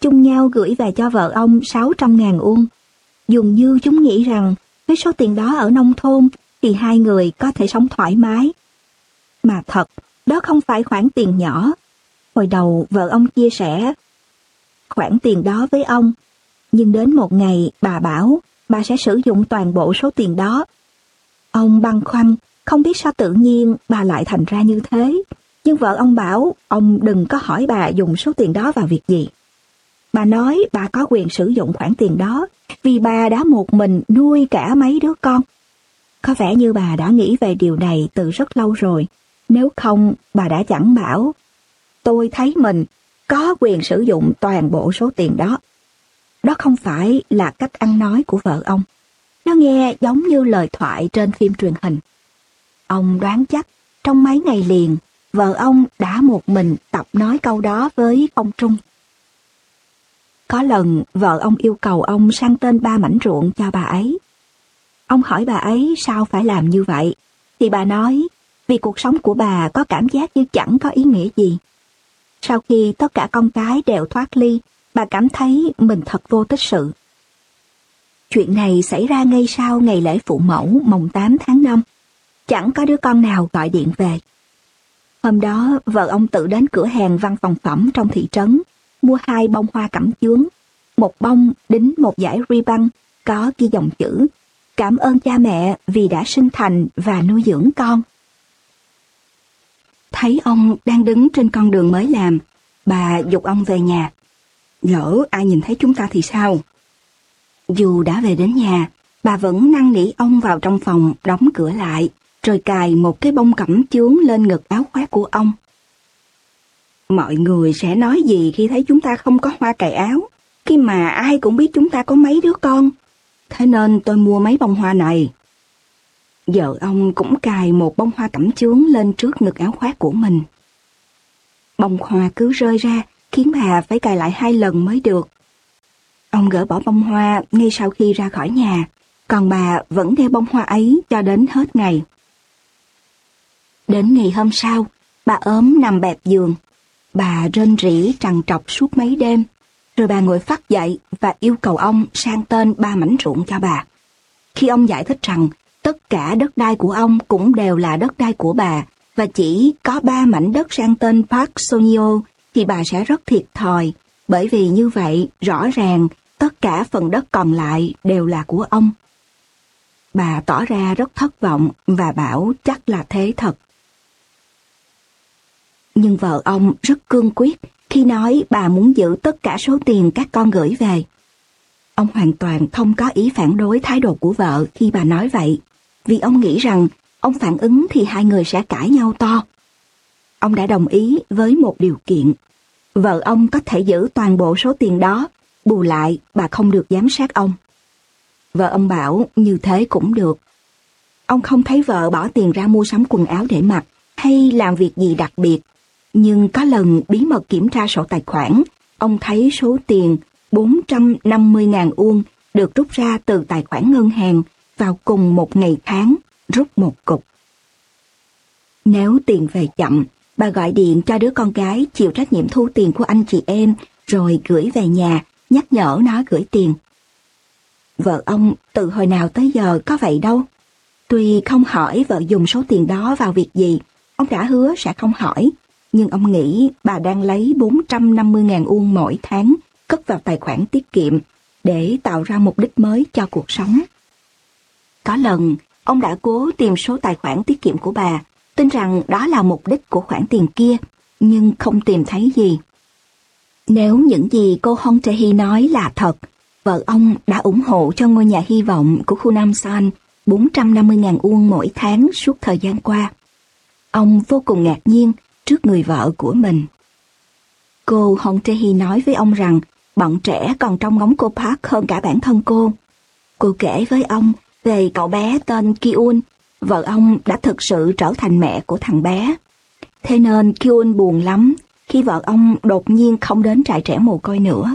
chung nhau gửi về cho vợ ông sáu trăm ngàn won. Dường như chúng nghĩ rằng với số tiền đó ở nông thôn thì hai người có thể sống thoải mái. Mà thật, đó không phải khoản tiền nhỏ. Hồi đầu vợ ông chia sẻ khoản tiền đó với ông, nhưng đến một ngày bà bảo bà sẽ sử dụng toàn bộ số tiền đó. Ông băn khoăn, không biết sao tự nhiên bà lại thành ra như thế. Nhưng vợ ông bảo ông đừng có hỏi bà dùng số tiền đó vào việc gì. Bà nói bà có quyền sử dụng khoản tiền đó vì bà đã một mình nuôi cả mấy đứa con. Có vẻ như bà đã nghĩ về điều này từ rất lâu rồi. Nếu không, bà đã chẳng bảo tôi thấy mình có quyền sử dụng toàn bộ số tiền đó. Đó không phải là cách ăn nói của vợ ông. Nó nghe giống như lời thoại trên phim truyền hình. Ông đoán chắc trong mấy ngày liền, vợ ông đã một mình tập nói câu đó với ông Trung. Có lần vợ ông yêu cầu ông sang tên ba mảnh ruộng cho bà ấy. Ông hỏi bà ấy sao phải làm như vậy, thì bà nói vì cuộc sống của bà có cảm giác như chẳng có ý nghĩa gì. Sau khi tất cả con cái đều thoát ly, bà cảm thấy mình thật vô tích sự. Chuyện này xảy ra ngay sau ngày lễ phụ mẫu mồng tám tháng năm. Chẳng có đứa con nào gọi điện về. Hôm đó, vợ ông tự đến cửa hàng văn phòng phẩm trong thị trấn, mua hai bông hoa cẩm chướng. Một bông đính một dải ribbon có ghi dòng chữ cảm ơn cha mẹ vì đã sinh thành và nuôi dưỡng con. Thấy ông đang đứng trên con đường mới làm, bà giục ông về nhà. Lỡ ai nhìn thấy chúng ta thì sao? Dù đã về đến nhà, bà vẫn năn nỉ ông vào trong phòng đóng cửa lại, rồi cài một cái bông cẩm chướng lên ngực áo khoác của ông. Mọi người sẽ nói gì khi thấy chúng ta không có hoa cài áo, khi mà ai cũng biết chúng ta có mấy đứa con. Thế nên tôi mua mấy bông hoa này. Vợ ông cũng cài một bông hoa cẩm chướng lên trước ngực áo khoác của mình. Bông hoa cứ rơi ra, khiến bà phải cài lại hai lần mới được. Ông gỡ bỏ bông hoa ngay sau khi ra khỏi nhà, còn bà vẫn đeo bông hoa ấy cho đến hết ngày. Đến ngày hôm sau, bà ốm nằm bẹp giường. Bà rên rỉ trằn trọc suốt mấy đêm, rồi bà ngồi phắt dậy và yêu cầu ông sang tên ba mảnh ruộng cho bà. Khi ông giải thích rằng tất cả đất đai của ông cũng đều là đất đai của bà, và chỉ có ba mảnh đất sang tên Park Sonyo thì bà sẽ rất thiệt thòi, bởi vì như vậy rõ ràng tất cả phần đất còn lại đều là của ông. Bà tỏ ra rất thất vọng và bảo chắc là thế thật. Nhưng vợ ông rất cương quyết khi nói bà muốn giữ tất cả số tiền các con gửi về. Ông hoàn toàn không có ý phản đối thái độ của vợ khi bà nói vậy, vì ông nghĩ rằng ông phản ứng thì hai người sẽ cãi nhau to. Ông đã đồng ý với một điều kiện. Vợ ông có thể giữ toàn bộ số tiền đó, bù lại bà không được giám sát ông. Vợ ông bảo như thế cũng được. Ông không thấy vợ bỏ tiền ra mua sắm quần áo để mặc hay làm việc gì đặc biệt. Nhưng có lần bí mật kiểm tra sổ tài khoản, ông thấy số tiền bốn trăm năm mươi ngàn won được rút ra từ tài khoản ngân hàng vào cùng một ngày tháng, rút một cục. Nếu tiền về chậm, bà gọi điện cho đứa con gái chịu trách nhiệm thu tiền của anh chị em, rồi gửi về nhà, nhắc nhở nó gửi tiền. Vợ ông từ hồi nào tới giờ có vậy đâu. Tuy không hỏi vợ dùng số tiền đó vào việc gì, ông đã hứa sẽ không hỏi. Nhưng ông nghĩ bà đang lấy bốn trăm năm mươi ngàn won mỗi tháng cất vào tài khoản tiết kiệm để tạo ra mục đích mới cho cuộc sống. Có lần, ông đã cố tìm số tài khoản tiết kiệm của bà, tin rằng đó là mục đích của khoản tiền kia, nhưng không tìm thấy gì. Nếu những gì cô Hong Tae-hee nói là thật, vợ ông đã ủng hộ cho ngôi nhà hy vọng của khu Nam San bốn trăm năm mươi ngàn won mỗi tháng suốt thời gian qua. Ông vô cùng ngạc nhiên trước người vợ của mình. Cô Hong Tae-hee nói với ông rằng bọn trẻ còn trông ngóng cô Park hơn cả bản thân cô. Cô kể với ông về cậu bé tên Kyun, vợ ông đã thực sự trở thành mẹ của thằng bé. Thế nên Kyun buồn lắm khi vợ ông đột nhiên không đến trại trẻ mồ côi nữa.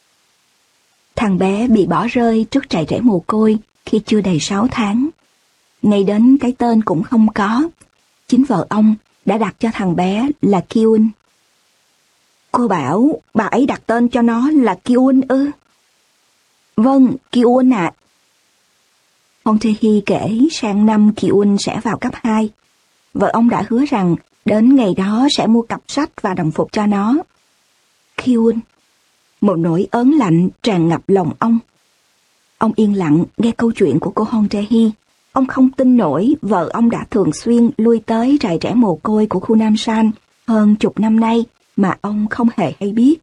Thằng bé bị bỏ rơi trước trại trẻ mồ côi khi chưa đầy sáu tháng. Ngay đến cái tên cũng không có. Chính vợ ông đã đặt cho thằng bé là Kyun. Cô bảo bà ấy đặt tên cho nó là Ki-un ư? Vâng, Ki-un ạ. À. Hong Tae-hee kể sang năm Ki-un sẽ vào cấp hai. Vợ ông đã hứa rằng đến ngày đó sẽ mua cặp sách và đồng phục cho nó. Ki-un, một nỗi ớn lạnh tràn ngập lòng ông. Ông yên lặng nghe câu chuyện của cô Hong Tae-hee. Ông không tin nổi vợ ông đã thường xuyên lui tới trại trẻ mồ côi của khu Nam San hơn chục năm nay mà ông không hề hay biết.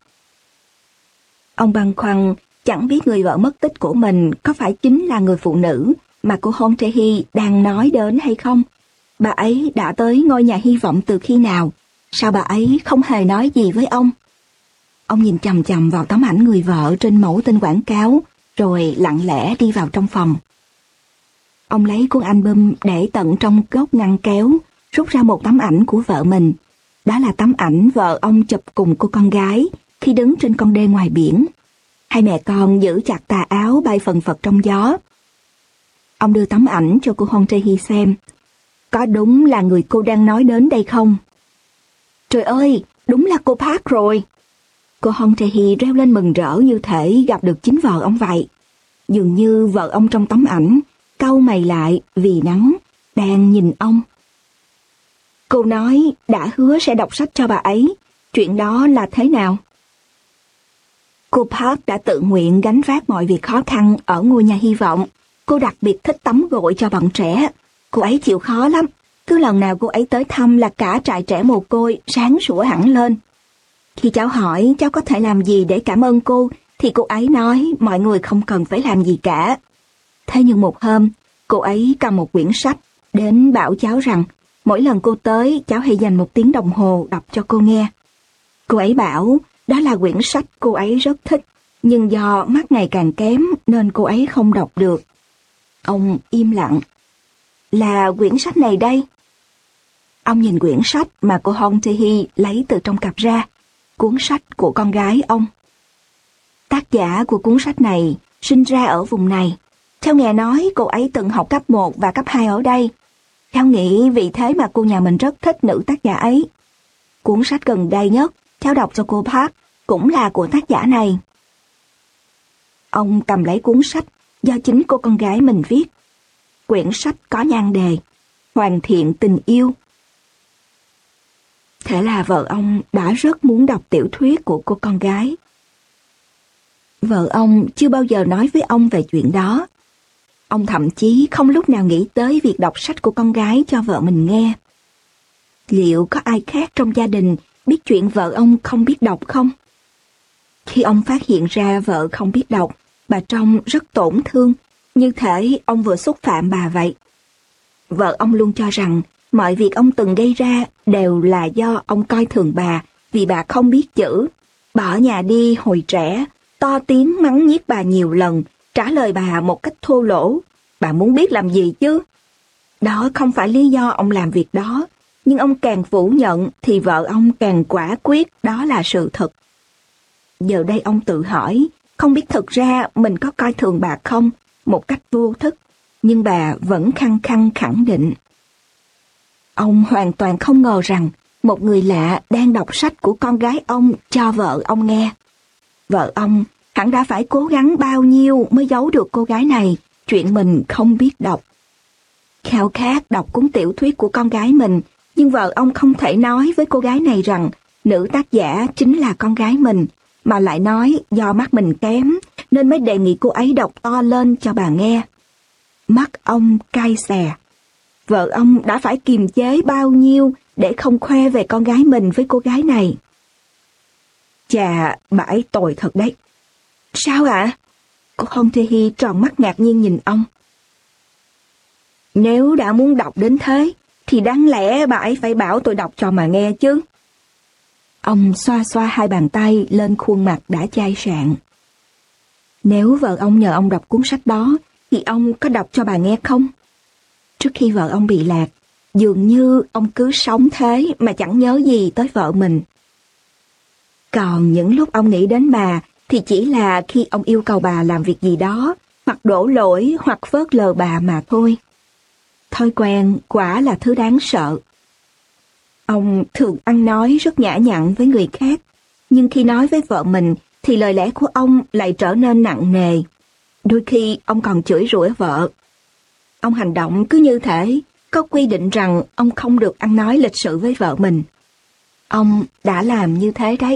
Ông băn khoăn chẳng biết người vợ mất tích của mình có phải chính là người phụ nữ mà cô Hong Tae-hee đang nói đến hay không. Bà ấy đã tới ngôi nhà hy vọng từ khi nào? Sao bà ấy không hề nói gì với ông? Ông nhìn chằm chằm vào tấm ảnh người vợ trên mẫu tin quảng cáo, rồi lặng lẽ đi vào trong phòng. Ông lấy cuốn album để tận trong góc ngăn kéo, rút ra một tấm ảnh của vợ mình. Đó là tấm ảnh vợ ông chụp cùng cô con gái khi đứng trên con đê ngoài biển. Hai mẹ con giữ chặt tà áo bay phần phật trong gió. Ông đưa tấm ảnh cho cô Hong Tae-hee xem. Có đúng là người cô đang nói đến đây không? Trời ơi, đúng là cô Park rồi. Cô Hong Tae-hee reo lên mừng rỡ như thể gặp được chính vợ ông vậy. Dường như vợ ông trong tấm ảnh cau mày lại vì nắng, đang nhìn ông. Cô nói đã hứa sẽ đọc sách cho bà ấy. Chuyện đó là thế nào? Cô Park đã tự nguyện gánh vác mọi việc khó khăn ở ngôi nhà hy vọng. Cô đặc biệt thích tắm gội cho bọn trẻ. Cô ấy chịu khó lắm. Cứ lần nào cô ấy tới thăm là cả trại trẻ mồ côi sáng sủa hẳn lên. Khi cháu hỏi cháu có thể làm gì để cảm ơn cô, thì cô ấy nói mọi người không cần phải làm gì cả. Thế nhưng một hôm, cô ấy cầm một quyển sách, đến bảo cháu rằng mỗi lần cô tới, cháu hãy dành một tiếng đồng hồ đọc cho cô nghe. Cô ấy bảo đó là quyển sách cô ấy rất thích, nhưng do mắt ngày càng kém nên cô ấy không đọc được. Ông im lặng. Là quyển sách này đây. Ông nhìn quyển sách mà cô Hong Tae-hee lấy từ trong cặp ra, cuốn sách của con gái ông. Tác giả của cuốn sách này sinh ra ở vùng này. Cháu nghe nói cô ấy từng học cấp một và cấp hai ở đây. Cháu nghĩ vì thế mà cô nhà mình rất thích nữ tác giả ấy. Cuốn sách gần đây nhất cháu đọc cho cô Park cũng là của tác giả này. Ông cầm lấy cuốn sách do chính cô con gái mình viết. Quyển sách có nhan đề Hoàn thiện tình yêu. Thế là vợ ông đã rất muốn đọc tiểu thuyết của cô con gái. Vợ ông chưa bao giờ nói với ông về chuyện đó. Ông thậm chí không lúc nào nghĩ tới việc đọc sách của con gái cho vợ mình nghe. Liệu có ai khác trong gia đình biết chuyện vợ ông không biết đọc không? Khi ông phát hiện ra vợ không biết đọc, bà trông rất tổn thương, như thể ông vừa xúc phạm bà vậy. Vợ ông luôn cho rằng mọi việc ông từng gây ra đều là do ông coi thường bà vì bà không biết chữ. Bỏ nhà đi hồi trẻ, to tiếng mắng nhiếc bà nhiều lần, trả lời bà một cách thô lỗ. Bà muốn biết làm gì chứ? Đó không phải lý do ông làm việc đó, nhưng ông càng phủ nhận thì vợ ông càng quả quyết đó là sự thật. Giờ đây ông tự hỏi, không biết thực ra mình có coi thường bà không, một cách vô thức, nhưng bà vẫn khăng khăng khẳng định. Ông hoàn toàn không ngờ rằng một người lạ đang đọc sách của con gái ông cho vợ ông nghe. Vợ ông hẳn đã phải cố gắng bao nhiêu mới giấu được cô gái này chuyện mình không biết đọc. Khao khát đọc cuốn tiểu thuyết của con gái mình, nhưng vợ ông không thể nói với cô gái này rằng nữ tác giả chính là con gái mình, mà lại nói do mắt mình kém nên mới đề nghị cô ấy đọc to lên cho bà nghe. Mắt ông cay xè. Vợ ông đã phải kiềm chế bao nhiêu để không khoe về con gái mình với cô gái này. Chà, bà ấy tồi thật đấy. Sao ạ? À? Cô Hong Tae-hee tròn mắt ngạc nhiên nhìn ông. Nếu đã muốn đọc đến thế, thì đáng lẽ bà ấy phải bảo tôi đọc cho mà nghe chứ. Ông xoa xoa hai bàn tay lên khuôn mặt đã chai sạn. Nếu vợ ông nhờ ông đọc cuốn sách đó, thì ông có đọc cho bà nghe không? Trước khi vợ ông bị lạc, dường như ông cứ sống thế mà chẳng nhớ gì tới vợ mình. Còn những lúc ông nghĩ đến bà, thì chỉ là khi ông yêu cầu bà làm việc gì đó, hoặc đổ lỗi hoặc phớt lờ bà mà thôi. Thói quen quả là thứ đáng sợ. Ông thường ăn nói rất nhã nhặn với người khác, Nhưng khi nói với vợ mình thì lời lẽ của ông lại trở nên nặng nề. Đôi khi ông còn chửi rủa vợ. Ông hành động cứ như thể có quy định rằng ông không được ăn nói lịch sự với vợ mình. Ông đã làm như thế đấy.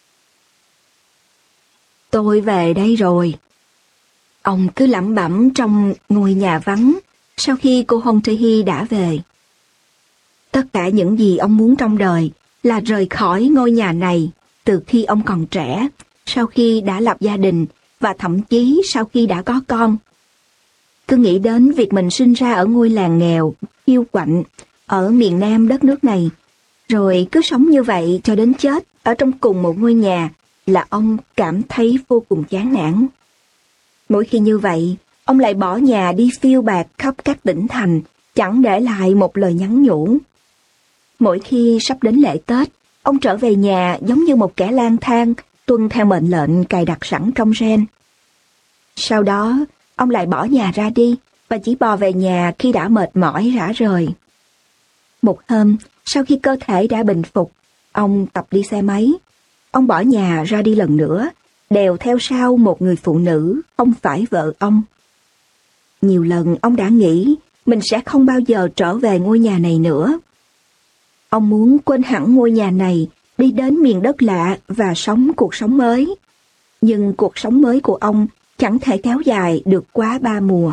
Tôi về đây rồi. Ông cứ lẩm bẩm trong ngôi nhà vắng sau khi cô Hon Tae-hee đã về. Tất cả những gì ông muốn trong đời là rời khỏi ngôi nhà này từ khi ông còn trẻ, sau khi đã lập gia đình và thậm chí sau khi đã có con. Cứ nghĩ đến việc mình sinh ra ở ngôi làng nghèo, hiu quạnh, ở miền Nam đất nước này, rồi cứ sống như vậy cho đến chết ở trong cùng một ngôi nhà là ông cảm thấy vô cùng chán nản. Mỗi khi như vậy, ông lại bỏ nhà đi phiêu bạt khắp các tỉnh thành, chẳng để lại một lời nhắn nhủ. Mỗi khi sắp đến lễ Tết, ông trở về nhà giống như một kẻ lang thang, tuân theo mệnh lệnh cài đặt sẵn trong gen. Sau đó, ông lại bỏ nhà ra đi và chỉ bò về nhà khi đã mệt mỏi rã rời. Một hôm, sau khi cơ thể đã bình phục, ông tập đi xe máy. Ông bỏ nhà ra đi lần nữa, đèo theo sau một người phụ nữ không phải vợ ông. Nhiều lần ông đã nghĩ mình sẽ không bao giờ trở về ngôi nhà này nữa. Ông muốn quên hẳn ngôi nhà này, đi đến miền đất lạ và sống cuộc sống mới. Nhưng cuộc sống mới của ông chẳng thể kéo dài được quá ba mùa.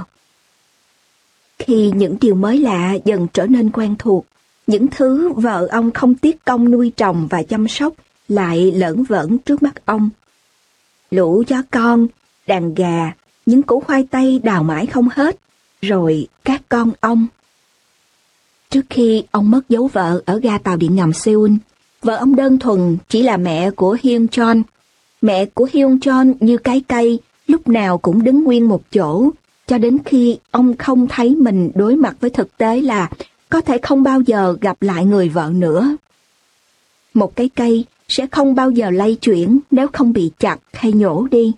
Khi những điều mới lạ dần trở nên quen thuộc, những thứ vợ ông không tiếc công nuôi trồng và chăm sóc lại lởn vởn trước mắt ông. Lũ chó con, đàn gà, những củ khoai tây đào mãi không hết, rồi các con ông. Trước khi ông mất dấu vợ ở ga tàu điện ngầm Seoul, vợ ông đơn thuần chỉ là mẹ của Hyun Chon. Mẹ của Hyun Chon như cái cây, lúc nào cũng đứng nguyên một chỗ, cho đến khi ông không thấy mình đối mặt với thực tế là có thể không bao giờ gặp lại người vợ nữa. Một cái cây sẽ không bao giờ lay chuyển nếu không bị chặt hay nhổ đi.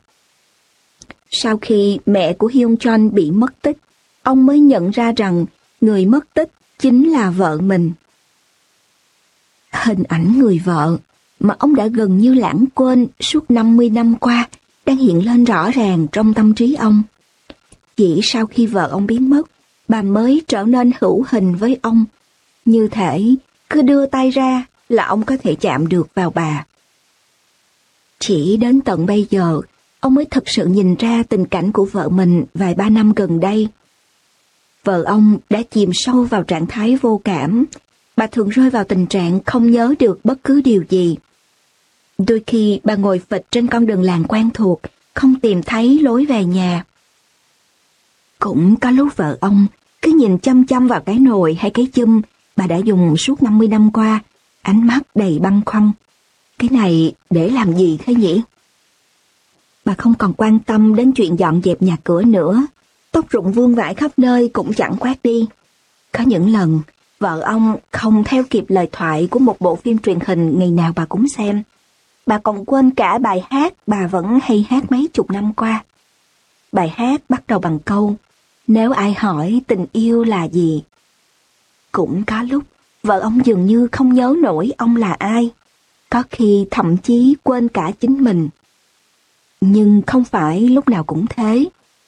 Sau khi mẹ của Hyun Chon bị mất tích, ông mới nhận ra rằng người mất tích chính là vợ mình. Hình ảnh người vợ mà ông đã gần như lãng quên suốt năm mươi năm qua đang hiện lên rõ ràng trong tâm trí ông. Chỉ sau khi vợ ông biến mất, bà mới trở nên hữu hình với ông, như thể cứ đưa tay ra là ông có thể chạm được vào bà. Chỉ đến tận bây giờ, ông mới thực sự nhìn ra tình cảnh của vợ mình vài ba năm gần đây. Vợ ông đã chìm sâu vào trạng thái vô cảm. Bà thường rơi vào tình trạng không nhớ được bất cứ điều gì. Đôi khi bà ngồi phịch trên con đường làng quen thuộc, không tìm thấy lối về nhà. Cũng có lúc vợ ông cứ nhìn chăm chăm vào cái nồi hay cái chum bà đã dùng suốt năm mươi năm qua, ánh mắt đầy băn khoăn. Cái này để làm gì thế nhỉ? Bà không còn quan tâm đến chuyện dọn dẹp nhà cửa nữa. Tóc rụng vương vãi khắp nơi cũng chẳng quét đi. Có những lần, vợ ông không theo kịp lời thoại của một bộ phim truyền hình ngày nào bà cũng xem. Bà còn quên cả bài hát bà vẫn hay hát mấy chục năm qua. Bài hát bắt đầu bằng câu, nếu ai hỏi tình yêu là gì? Cũng có lúc, vợ ông dường như không nhớ nổi ông là ai. Có khi thậm chí quên cả chính mình. Nhưng không phải lúc nào cũng thế.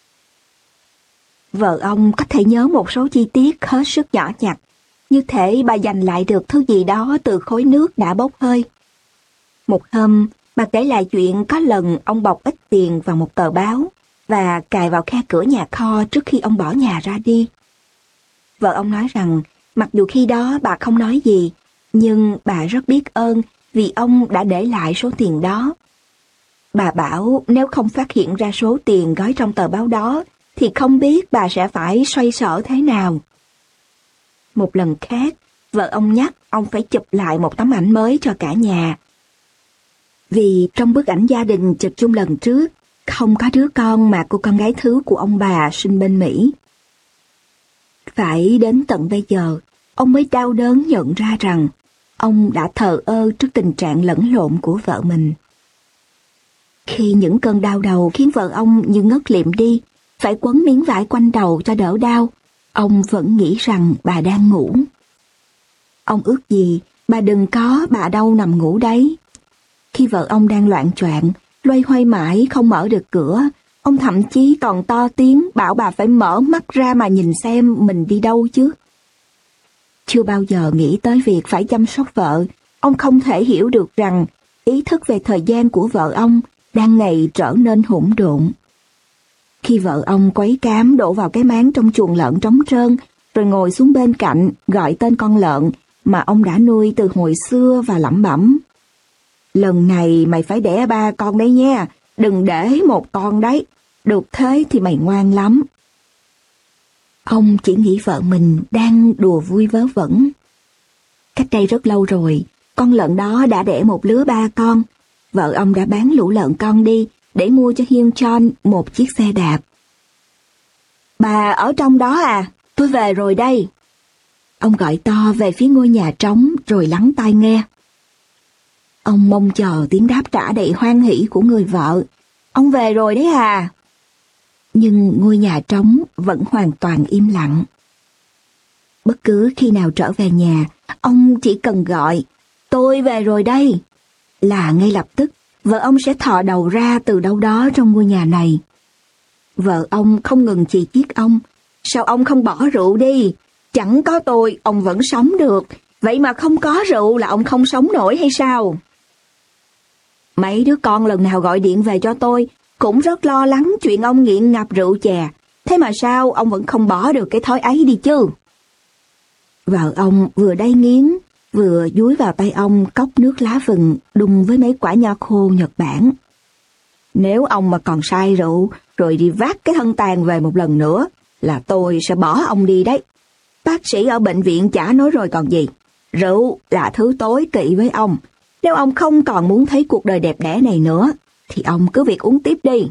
Vợ ông có thể nhớ một số chi tiết hết sức nhỏ nhặt, như thể bà giành lại được thứ gì đó từ khối nước đã bốc hơi. Một hôm, bà kể lại chuyện có lần ông bọc ít tiền vào một tờ báo và cài vào khe cửa nhà kho trước khi ông bỏ nhà ra đi. Vợ ông nói rằng, mặc dù khi đó bà không nói gì, nhưng bà rất biết ơn vì ông đã để lại số tiền đó. Bà bảo nếu không phát hiện ra số tiền gói trong tờ báo đó, thì không biết bà sẽ phải xoay sở thế nào. Một lần khác, vợ ông nhắc ông phải chụp lại một tấm ảnh mới cho cả nhà. Vì trong bức ảnh gia đình chụp chung lần trước, không có đứa con mà cô con gái thứ của ông bà sinh bên Mỹ. Phải đến tận bây giờ, ông mới đau đớn nhận ra rằng ông đã thờ ơ trước tình trạng lẫn lộn của vợ mình. Khi những cơn đau đầu khiến vợ ông như ngất liệm đi, phải quấn miếng vải quanh đầu cho đỡ đau, ông vẫn nghĩ rằng bà đang ngủ. Ông ước gì bà đừng có bà đâu nằm ngủ đấy. Khi vợ ông đang loạng choạng, loay hoay mãi không mở được cửa, ông thậm chí còn to tiếng bảo bà phải mở mắt ra mà nhìn xem mình đi đâu chứ. Chưa bao giờ nghĩ tới việc phải chăm sóc vợ, ông không thể hiểu được rằng ý thức về thời gian của vợ ông đang ngày trở nên hỗn độn. Khi vợ ông quấy cám đổ vào cái máng trong chuồng lợn trống trơn, rồi ngồi xuống bên cạnh gọi tên con lợn mà ông đã nuôi từ hồi xưa và lẩm bẩm: "Lần này mày phải đẻ ba con đấy nha, đừng để một con đấy, được thế thì mày ngoan lắm." Ông chỉ nghĩ vợ mình đang đùa vui vớ vẩn. Cách đây rất lâu rồi, con lợn đó đã đẻ một lứa ba con. Vợ ông đã bán lũ lợn con đi để mua cho Hyun Chon một chiếc xe đạp. "Bà ở trong đó à? Tôi về rồi đây." Ông gọi to về phía ngôi nhà trống rồi lắng tai nghe. Ông mong chờ tiếng đáp trả đầy hoan hỉ của người vợ. "Ông về rồi đấy à?" Nhưng ngôi nhà trống vẫn hoàn toàn im lặng. Bất cứ khi nào trở về nhà, ông chỉ cần gọi "Tôi về rồi đây" là ngay lập tức vợ ông sẽ thò đầu ra từ đâu đó trong ngôi nhà này. Vợ ông không ngừng chỉ trích ông: "Sao ông không bỏ rượu đi? Chẳng có tôi, ông vẫn sống được. Vậy mà không có rượu là ông không sống nổi hay sao? Mấy đứa con lần nào gọi điện về cho tôi cũng rất lo lắng chuyện ông nghiện ngập rượu chè. Thế mà sao ông vẫn không bỏ được cái thói ấy đi chứ?" Vợ ông vừa đay nghiến, vừa dúi vào tay ông cốc nước lá vừng đun với mấy quả nho khô Nhật Bản. "Nếu ông mà còn say rượu rồi đi vác cái thân tàn về một lần nữa là tôi sẽ bỏ ông đi đấy. Bác sĩ ở bệnh viện chả nói rồi còn gì. Rượu là thứ tối kỵ với ông. Nếu ông không còn muốn thấy cuộc đời đẹp đẽ này nữa thì ông cứ việc uống tiếp đi."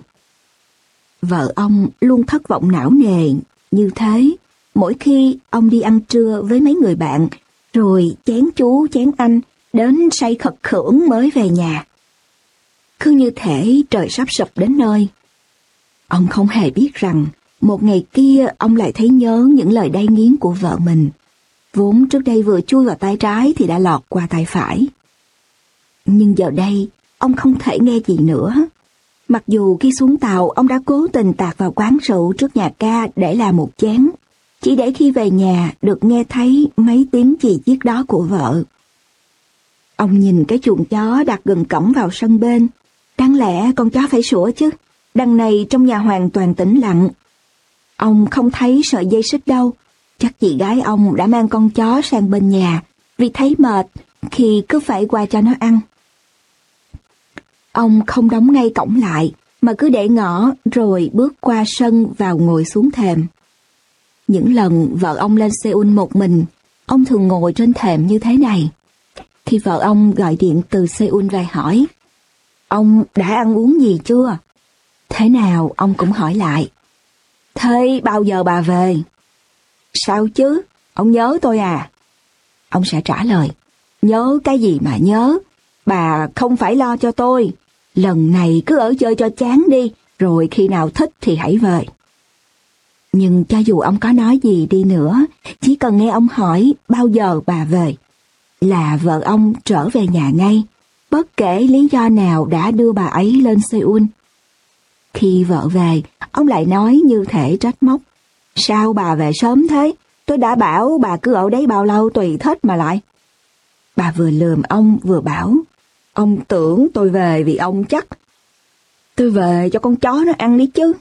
Vợ ông luôn thất vọng não nề như thế mỗi khi ông đi ăn trưa với mấy người bạn, rồi chén chú chén anh đến say khật khưởng mới về nhà. Cứ như thể trời sắp sụp đến nơi. Ông không hề biết rằng một ngày kia ông lại thấy nhớ những lời đay nghiến của vợ mình, vốn trước đây vừa chui vào tay trái thì đã lọt qua tay phải. Nhưng giờ đây ông không thể nghe gì nữa. Mặc dù khi xuống tàu ông đã cố tình tạt vào quán rượu trước nhà ca để làm một chén, chỉ để khi về nhà được nghe thấy mấy tiếng chì chiết đó của vợ. Ông nhìn cái chuồng chó đặt gần cổng vào sân bên. Đáng lẽ con chó phải sủa chứ, đằng này trong nhà hoàn toàn tĩnh lặng. Ông không thấy sợi dây xích đâu, chắc chị gái ông đã mang con chó sang bên nhà vì thấy mệt khi cứ phải qua cho nó ăn. Ông không đóng ngay cổng lại mà cứ để ngỏ rồi bước qua sân vào ngồi xuống thềm. Những lần vợ ông lên Seoul một mình, ông thường ngồi trên thềm như thế này. Khi vợ ông gọi điện từ Seoul về hỏi: "Ông đã ăn uống gì chưa?" Thế nào ông cũng hỏi lại: "Thế bao giờ bà về?" "Sao chứ, ông nhớ tôi à?" Ông sẽ trả lời: "Nhớ cái gì mà nhớ, bà không phải lo cho tôi. Lần này cứ ở chơi cho chán đi, rồi khi nào thích thì hãy về." Nhưng cho dù ông có nói gì đi nữa, chỉ cần nghe ông hỏi bao giờ bà về, là vợ ông trở về nhà ngay, bất kể lý do nào đã đưa bà ấy lên Seoul. Khi vợ về, ông lại nói như thể trách móc: "Sao bà về sớm thế? Tôi đã bảo bà cứ ở đấy bao lâu tùy thích mà lại." Bà vừa lườm ông vừa bảo: "Ông tưởng tôi về vì ông chắc. Tôi về cho con chó nó ăn đi chứ."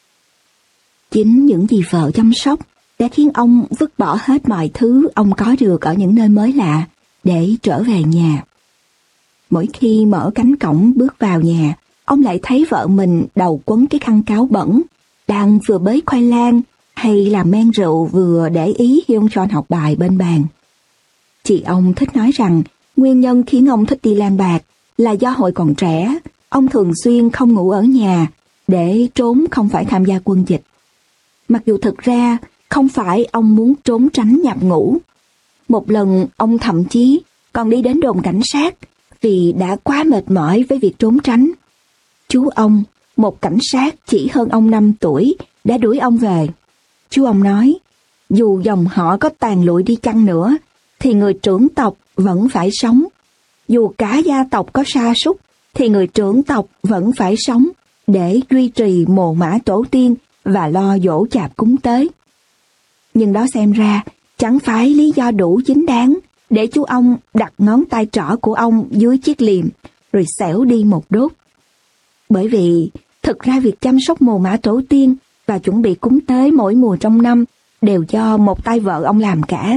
Chính những gì vợ chăm sóc đã khiến ông vứt bỏ hết mọi thứ ông có được ở những nơi mới lạ để trở về nhà. Mỗi khi mở cánh cổng bước vào nhà, ông lại thấy vợ mình đầu quấn cái khăn cáo bẩn, đang vừa bới khoai lang hay làm men rượu vừa để ý Hyun Chon học bài bên bàn. Chị ông thích nói rằng nguyên nhân khiến ông thích đi lang bạc là do hồi còn trẻ, ông thường xuyên không ngủ ở nhà để trốn không phải tham gia quân dịch. Mặc dù thực ra không phải ông muốn trốn tránh nhập ngũ. Một lần ông thậm chí còn đi đến đồn cảnh sát vì đã quá mệt mỏi với việc trốn tránh. Chú ông, một cảnh sát chỉ hơn ông năm tuổi, đã đuổi ông về. Chú ông nói, dù dòng họ có tàn lụi đi chăng nữa, thì người trưởng tộc vẫn phải sống. Dù cả gia tộc có sa sút, thì người trưởng tộc vẫn phải sống để duy trì mồ mả tổ tiên và lo dỗ chạp cúng tế. Nhưng đó xem ra chẳng phải lý do đủ chính đáng để chú ông đặt ngón tay trỏ của ông dưới chiếc liềm rồi xẻo đi một đốt. Bởi vì thực ra việc chăm sóc mồ mả tổ tiên và chuẩn bị cúng tế mỗi mùa trong năm đều do một tay vợ ông làm cả.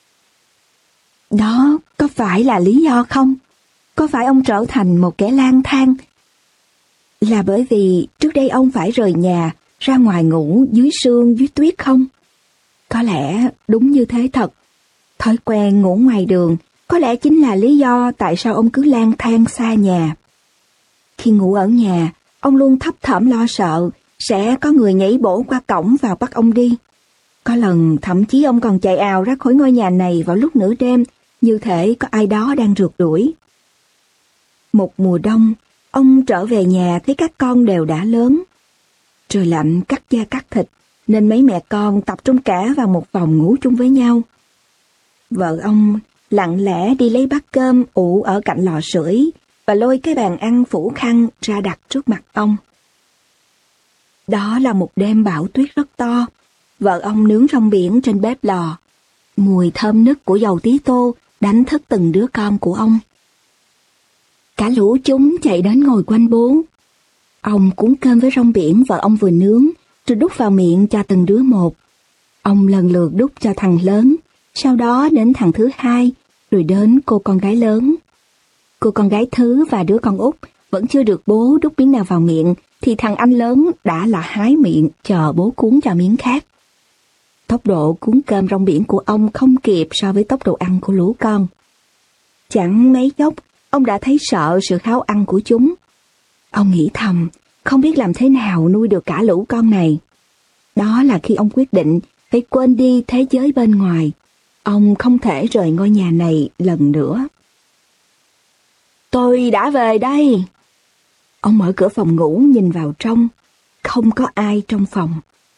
Đó có phải là lý do không? Có phải ông trở thành một kẻ lang thang là bởi vì trước đây ông phải rời nhà ra ngoài ngủ dưới sương dưới tuyết không? Có lẽ đúng như thế thật. Thói quen ngủ ngoài đường có lẽ chính là lý do tại sao ông cứ lang thang xa nhà. Khi ngủ ở nhà, ông luôn thấp thỏm lo sợ sẽ có người nhảy bổ qua cổng vào bắt ông đi. Có lần thậm chí ông còn chạy ào ra khỏi ngôi nhà này vào lúc nửa đêm, như thể có ai đó đang rượt đuổi. Một mùa đông, ông trở về nhà thấy các con đều đã lớn. Trời lạnh cắt da cắt thịt, nên mấy mẹ con tập trung cả vào một phòng ngủ chung với nhau. Vợ ông lặng lẽ đi lấy bát cơm ủ ở cạnh lò sưởi và lôi cái bàn ăn phủ khăn ra đặt trước mặt ông. Đó là một đêm bão tuyết rất to. Vợ ông nướng rong biển trên bếp lò. Mùi thơm nức của dầu tí tô đánh thức từng đứa con của ông. Cả lũ chúng chạy đến ngồi quanh bố. Ông cuốn cơm với rong biển vợ ông vừa nướng, rồi đút vào miệng cho từng đứa một. Ông lần lượt đút cho thằng lớn, sau đó đến thằng thứ hai, rồi đến cô con gái lớn. Cô con gái thứ và đứa con út vẫn chưa được bố đút miếng nào vào miệng, thì thằng anh lớn đã là hái miệng chờ bố cuốn cho miếng khác. Tốc độ cuốn cơm rong biển của ông không kịp so với tốc độ ăn của lũ con. Chẳng mấy chốc, ông đã thấy sợ sự khao ăn của chúng. Ông nghĩ thầm, không biết làm thế nào nuôi được cả lũ con này. Đó là khi ông quyết định phải quên đi thế giới bên ngoài. Ông không thể rời ngôi nhà này lần nữa. Tôi đã về đây. Ông mở cửa phòng ngủ nhìn vào trong. Không có ai trong phòng.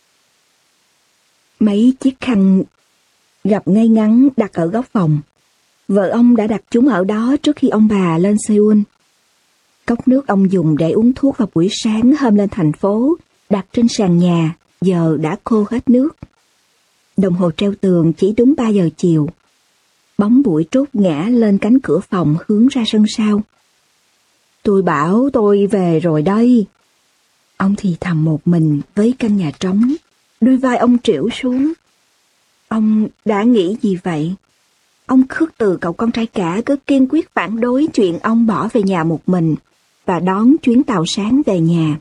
Mấy chiếc khăn gập ngay ngắn đặt ở góc phòng. Vợ ông đã đặt chúng ở đó trước khi ông bà lên Seoul. Cốc nước ông dùng để uống thuốc vào buổi sáng hôm lên thành phố, đặt trên sàn nhà, giờ đã khô hết nước. Đồng hồ treo tường chỉ đúng ba giờ chiều. Bóng bụi trút ngã lên cánh cửa phòng hướng ra sân sau. Tôi bảo tôi về rồi đây. Ông thì thầm một mình với căn nhà trống, đôi vai ông trĩu xuống. Ông đã nghĩ gì vậy? Ông khước từ cậu con trai cả cứ kiên quyết phản đối chuyện ông bỏ về nhà một mình và đón chuyến tàu sáng về nhà.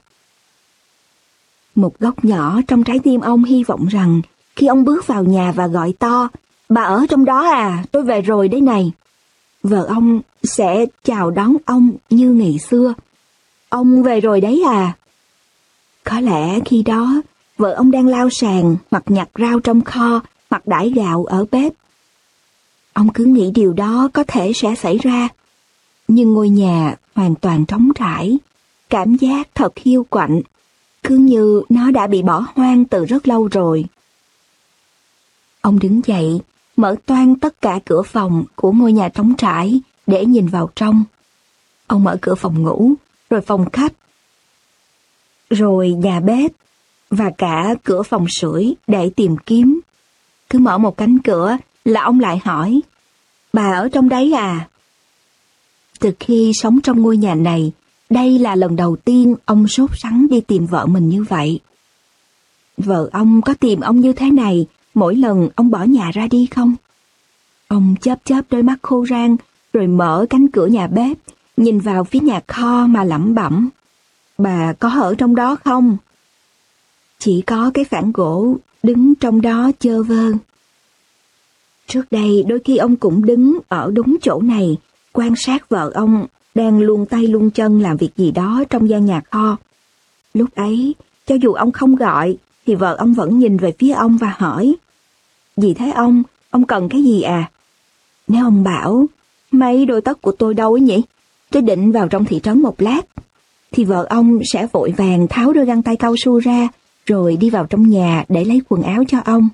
Một góc nhỏ trong trái tim ông hy vọng rằng khi ông bước vào nhà và gọi to, bà ở trong đó à, tôi về rồi đấy này, vợ ông sẽ chào đón ông như ngày xưa. Ông về rồi đấy à? Có lẽ khi đó, vợ ông đang lau sàn hoặc nhặt rau trong kho hoặc đãi gạo ở bếp. Ông cứ nghĩ điều đó có thể sẽ xảy ra. Nhưng ngôi nhà hoàn toàn trống trải, cảm giác thật hiu quạnh, cứ như nó đã bị bỏ hoang từ rất lâu rồi. Ông đứng dậy, mở toang tất cả cửa phòng của ngôi nhà trống trải để nhìn vào trong. Ông mở cửa phòng ngủ, rồi phòng khách, rồi nhà bếp, và cả cửa phòng sưởi để tìm kiếm. Cứ mở một cánh cửa là ông lại hỏi, bà ở trong đấy à? Từ khi sống trong ngôi nhà này, đây là lần đầu tiên ông sốt sắng đi tìm vợ mình như vậy. Vợ ông có tìm ông như thế này mỗi lần ông bỏ nhà ra đi không? Ông chớp chớp đôi mắt khô rang, rồi mở cánh cửa nhà bếp, nhìn vào phía nhà kho mà lẩm bẩm. Bà có ở trong đó không? Chỉ có cái phản gỗ đứng trong đó chơ vơ. Trước đây đôi khi ông cũng đứng ở đúng chỗ này, quan sát vợ ông đang luồn tay luồn chân làm việc gì đó trong gian nhà kho. Lúc ấy, cho dù ông không gọi, thì vợ ông vẫn nhìn về phía ông và hỏi, gì thế ông? Ông cần cái gì à? Nếu ông bảo, mấy đôi tất của tôi đâu ấy nhỉ? Tôi định vào trong thị trấn một lát, thì vợ ông sẽ vội vàng tháo đôi găng tay cao su ra, rồi đi vào trong nhà để lấy quần áo cho ông.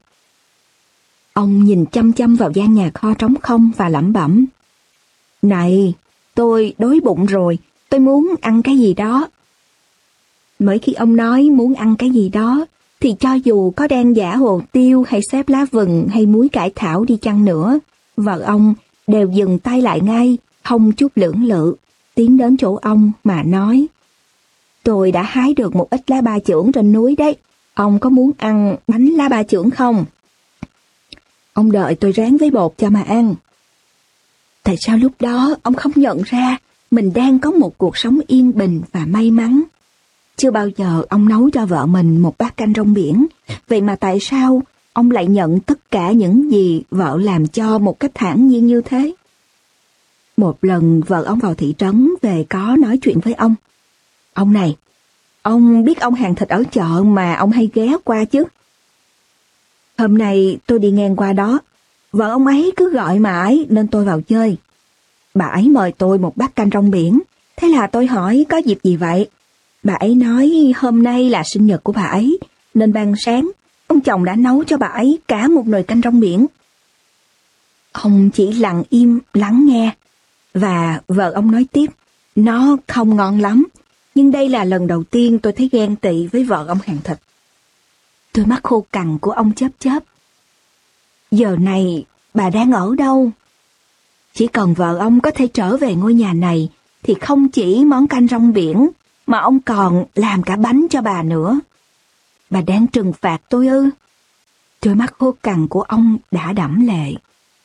Ông nhìn chăm chăm vào gian nhà kho trống không và lẩm bẩm. Này, tôi đói bụng rồi, tôi muốn ăn cái gì đó. Mỗi khi ông nói muốn ăn cái gì đó, thì cho dù có đen giả hồ tiêu hay xếp lá vừng hay muối cải thảo đi chăng nữa, vợ ông đều dừng tay lại ngay, không chút lưỡng lự, tiến đến chỗ ông mà nói: tôi đã hái được một ít lá ba chưởng trên núi đấy, ông có muốn ăn bánh lá ba chưởng không? Ông đợi tôi rán với bột cho mà ăn. Tại sao lúc đó ông không nhận ra mình đang có một cuộc sống yên bình và may mắn? Chưa bao giờ ông nấu cho vợ mình một bát canh rong biển, vậy mà tại sao ông lại nhận tất cả những gì vợ làm cho một cách thản nhiên như thế? Một lần vợ ông vào thị trấn về có nói chuyện với ông. Ông này, ông biết ông hàng thịt ở chợ mà ông hay ghé qua chứ? Hôm nay tôi đi ngang qua đó, vợ ông ấy cứ gọi mãi nên tôi vào chơi. Bà ấy mời tôi một bát canh rong biển, thế là tôi hỏi có dịp gì vậy? Bà ấy nói hôm nay là sinh nhật của bà ấy, nên ban sáng, ông chồng đã nấu cho bà ấy cả một nồi canh rong biển. Ông chỉ lặng im lắng nghe, và vợ ông nói tiếp, nó không ngon lắm, nhưng đây là lần đầu tiên tôi thấy ghen tị với vợ ông hàng thịt. Đôi mắt khô cằn của ông chớp chớp. Giờ này, bà đang ở đâu? Chỉ cần vợ ông có thể trở về ngôi nhà này, thì không chỉ món canh rong biển, mà ông còn làm cả bánh cho bà nữa. Bà đang trừng phạt tôi ư? Đôi mắt khô cằn của ông đã đẫm lệ.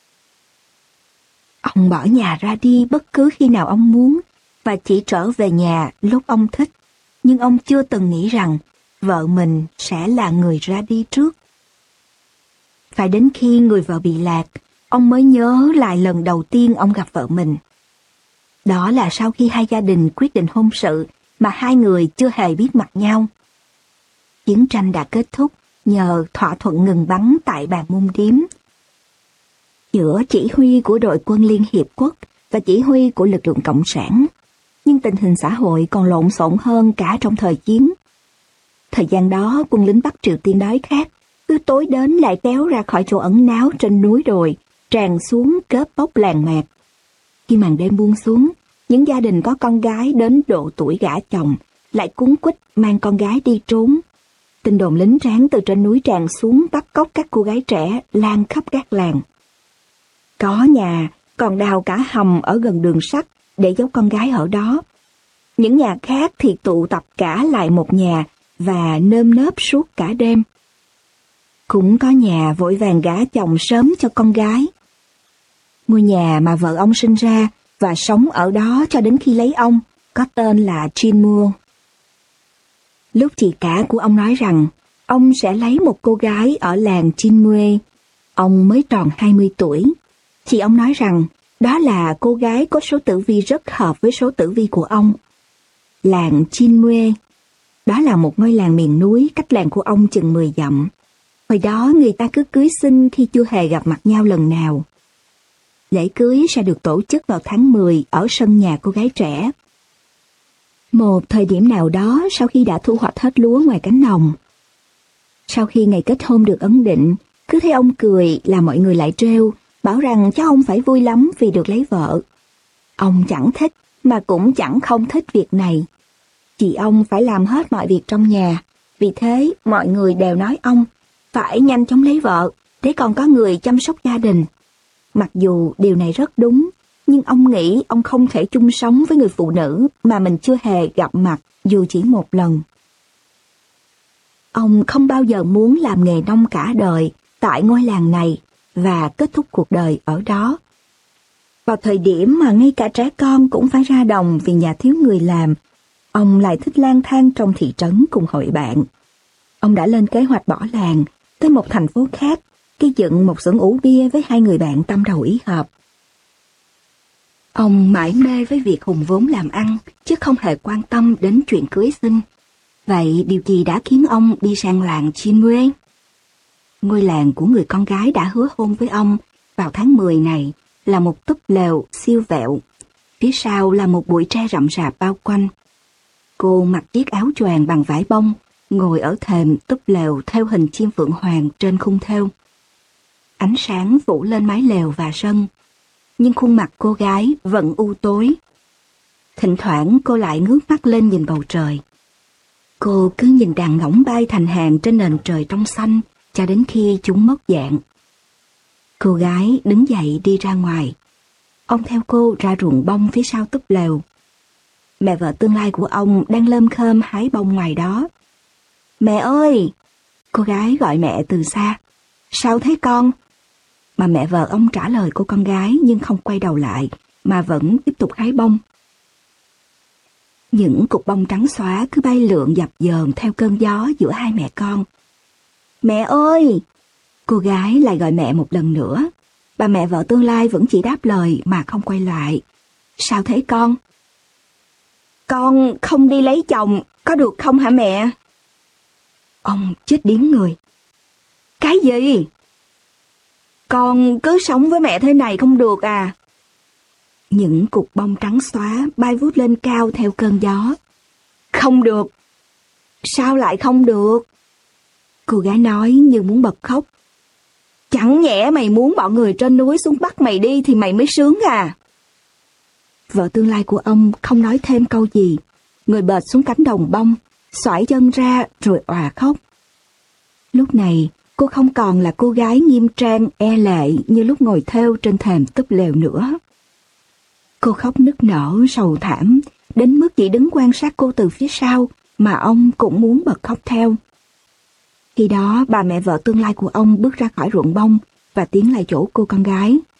Ông bỏ nhà ra đi bất cứ khi nào ông muốn, và chỉ trở về nhà lúc ông thích. Nhưng ông chưa từng nghĩ rằng vợ mình sẽ là người ra đi trước. Phải đến khi người vợ bị lạc, ông mới nhớ lại lần đầu tiên ông gặp vợ mình. Đó là sau khi hai gia đình quyết định hôn sự mà hai người chưa hề biết mặt nhau. Chiến tranh đã kết thúc nhờ thỏa thuận ngừng bắn tại bàn môn điếm giữa chỉ huy của đội quân Liên Hiệp Quốc và chỉ huy của lực lượng Cộng sản. Nhưng tình hình xã hội còn lộn xộn hơn cả trong thời chiến. Thời gian đó, quân lính Bắc Triều Tiên đói khát, cứ tối đến lại kéo ra khỏi chỗ ẩn náu trên núi đồi, tràn xuống cướp bóc làng mạc. Khi màn đêm buông xuống, những gia đình có con gái đến độ tuổi gả chồng lại cuống quýt mang con gái đi trốn. Tin đồn lính tráng từ trên núi tràn xuống bắt cóc các cô gái trẻ lan khắp các làng. Có nhà còn đào cả hầm ở gần đường sắt để giấu con gái ở đó. Những nhà khác thì tụ tập cả lại một nhà và nơm nớp suốt cả đêm. Cũng có nhà vội vàng gả chồng sớm cho con gái. Ngôi nhà mà vợ ông sinh ra và sống ở đó cho đến khi lấy ông có tên là Chinmua. Lúc chị cả của ông nói rằng ông sẽ lấy một cô gái ở làng Chinmue, ông mới tròn hai mươi tuổi. Chị ông nói rằng đó là cô gái có số tử vi rất hợp với số tử vi của ông. Làng Chinmue, đó là một ngôi làng miền núi cách làng của ông chừng mười dặm. Hồi đó người ta cứ cưới xin khi chưa hề gặp mặt nhau lần nào. Lễ cưới sẽ được tổ chức vào tháng mười ở sân nhà cô gái trẻ. Một thời điểm nào đó sau khi đã thu hoạch hết lúa ngoài cánh đồng. Sau khi ngày kết hôn được ấn định, cứ thấy ông cười là mọi người lại trêu, bảo rằng cháu ông phải vui lắm vì được lấy vợ. Ông chẳng thích mà cũng chẳng không thích việc này. Chị ông phải làm hết mọi việc trong nhà, vì thế mọi người đều nói ông phải nhanh chóng lấy vợ để còn có người chăm sóc gia đình. Mặc dù điều này rất đúng, nhưng ông nghĩ ông không thể chung sống với người phụ nữ mà mình chưa hề gặp mặt dù chỉ một lần. Ông không bao giờ muốn làm nghề nông cả đời tại ngôi làng này và kết thúc cuộc đời ở đó. Vào thời điểm mà ngay cả trẻ con cũng phải ra đồng vì nhà thiếu người làm, ông lại thích lang thang trong thị trấn cùng hội bạn. Ông đã lên kế hoạch bỏ làng tới một thành phố khác, gây dựng một xưởng ủ bia với hai người bạn tâm đầu ý hợp. Ông mải mê với việc hùng vốn làm ăn, chứ không hề quan tâm đến chuyện cưới xin. Vậy điều gì đã khiến ông đi sang làng Chinmue? Ngôi làng của người con gái đã hứa hôn với ông vào tháng mười này là một túp lều siêu vẹo. Phía sau là một bụi tre rậm rạp bao quanh. Cô mặc chiếc áo choàng bằng vải bông, ngồi ở thềm túp lều theo hình chim phượng hoàng trên khung thêu. Ánh sáng phủ lên mái lều và sân, nhưng khuôn mặt cô gái vẫn u tối. Thỉnh thoảng cô lại ngước mắt lên nhìn bầu trời. Cô cứ nhìn đàn ngỗng bay thành hàng trên nền trời trong xanh cho đến khi chúng mất dạng. Cô gái đứng dậy đi ra ngoài. Ông theo cô ra ruộng bông phía sau túp lều. Mẹ vợ tương lai của ông đang lơm khơm hái bông ngoài đó. Mẹ ơi! Cô gái gọi mẹ từ xa. Sao thế con? Mà mẹ vợ ông trả lời cô con gái nhưng không quay đầu lại, mà vẫn tiếp tục hái bông. Những cục bông trắng xóa cứ bay lượn dập dờn theo cơn gió giữa hai mẹ con. Mẹ ơi! Cô gái lại gọi mẹ một lần nữa. Bà mẹ vợ tương lai vẫn chỉ đáp lời mà không quay lại. Sao thế con? Con không đi lấy chồng, có được không hả mẹ? Ông chết điếng người. Cái gì? Con cứ sống với mẹ thế này không được à? Những cục bông trắng xóa bay vút lên cao theo cơn gió. Không được. Sao lại không được? Cô gái nói như muốn bật khóc. Chẳng nhẽ mày muốn bọn người trên núi xuống bắt mày đi thì mày mới sướng à? Vợ tương lai của ông không nói thêm câu gì. Người bệt xuống cánh đồng bông, xoải chân ra rồi òa khóc. Lúc này, cô không còn là cô gái nghiêm trang e lệ như lúc ngồi thêu trên thềm túp lều nữa. Cô khóc nức nở sầu thảm, đến mức chỉ đứng quan sát cô từ phía sau mà ông cũng muốn bật khóc theo. Khi đó bà mẹ vợ tương lai của ông bước ra khỏi ruộng bông và tiến lại chỗ cô con gái.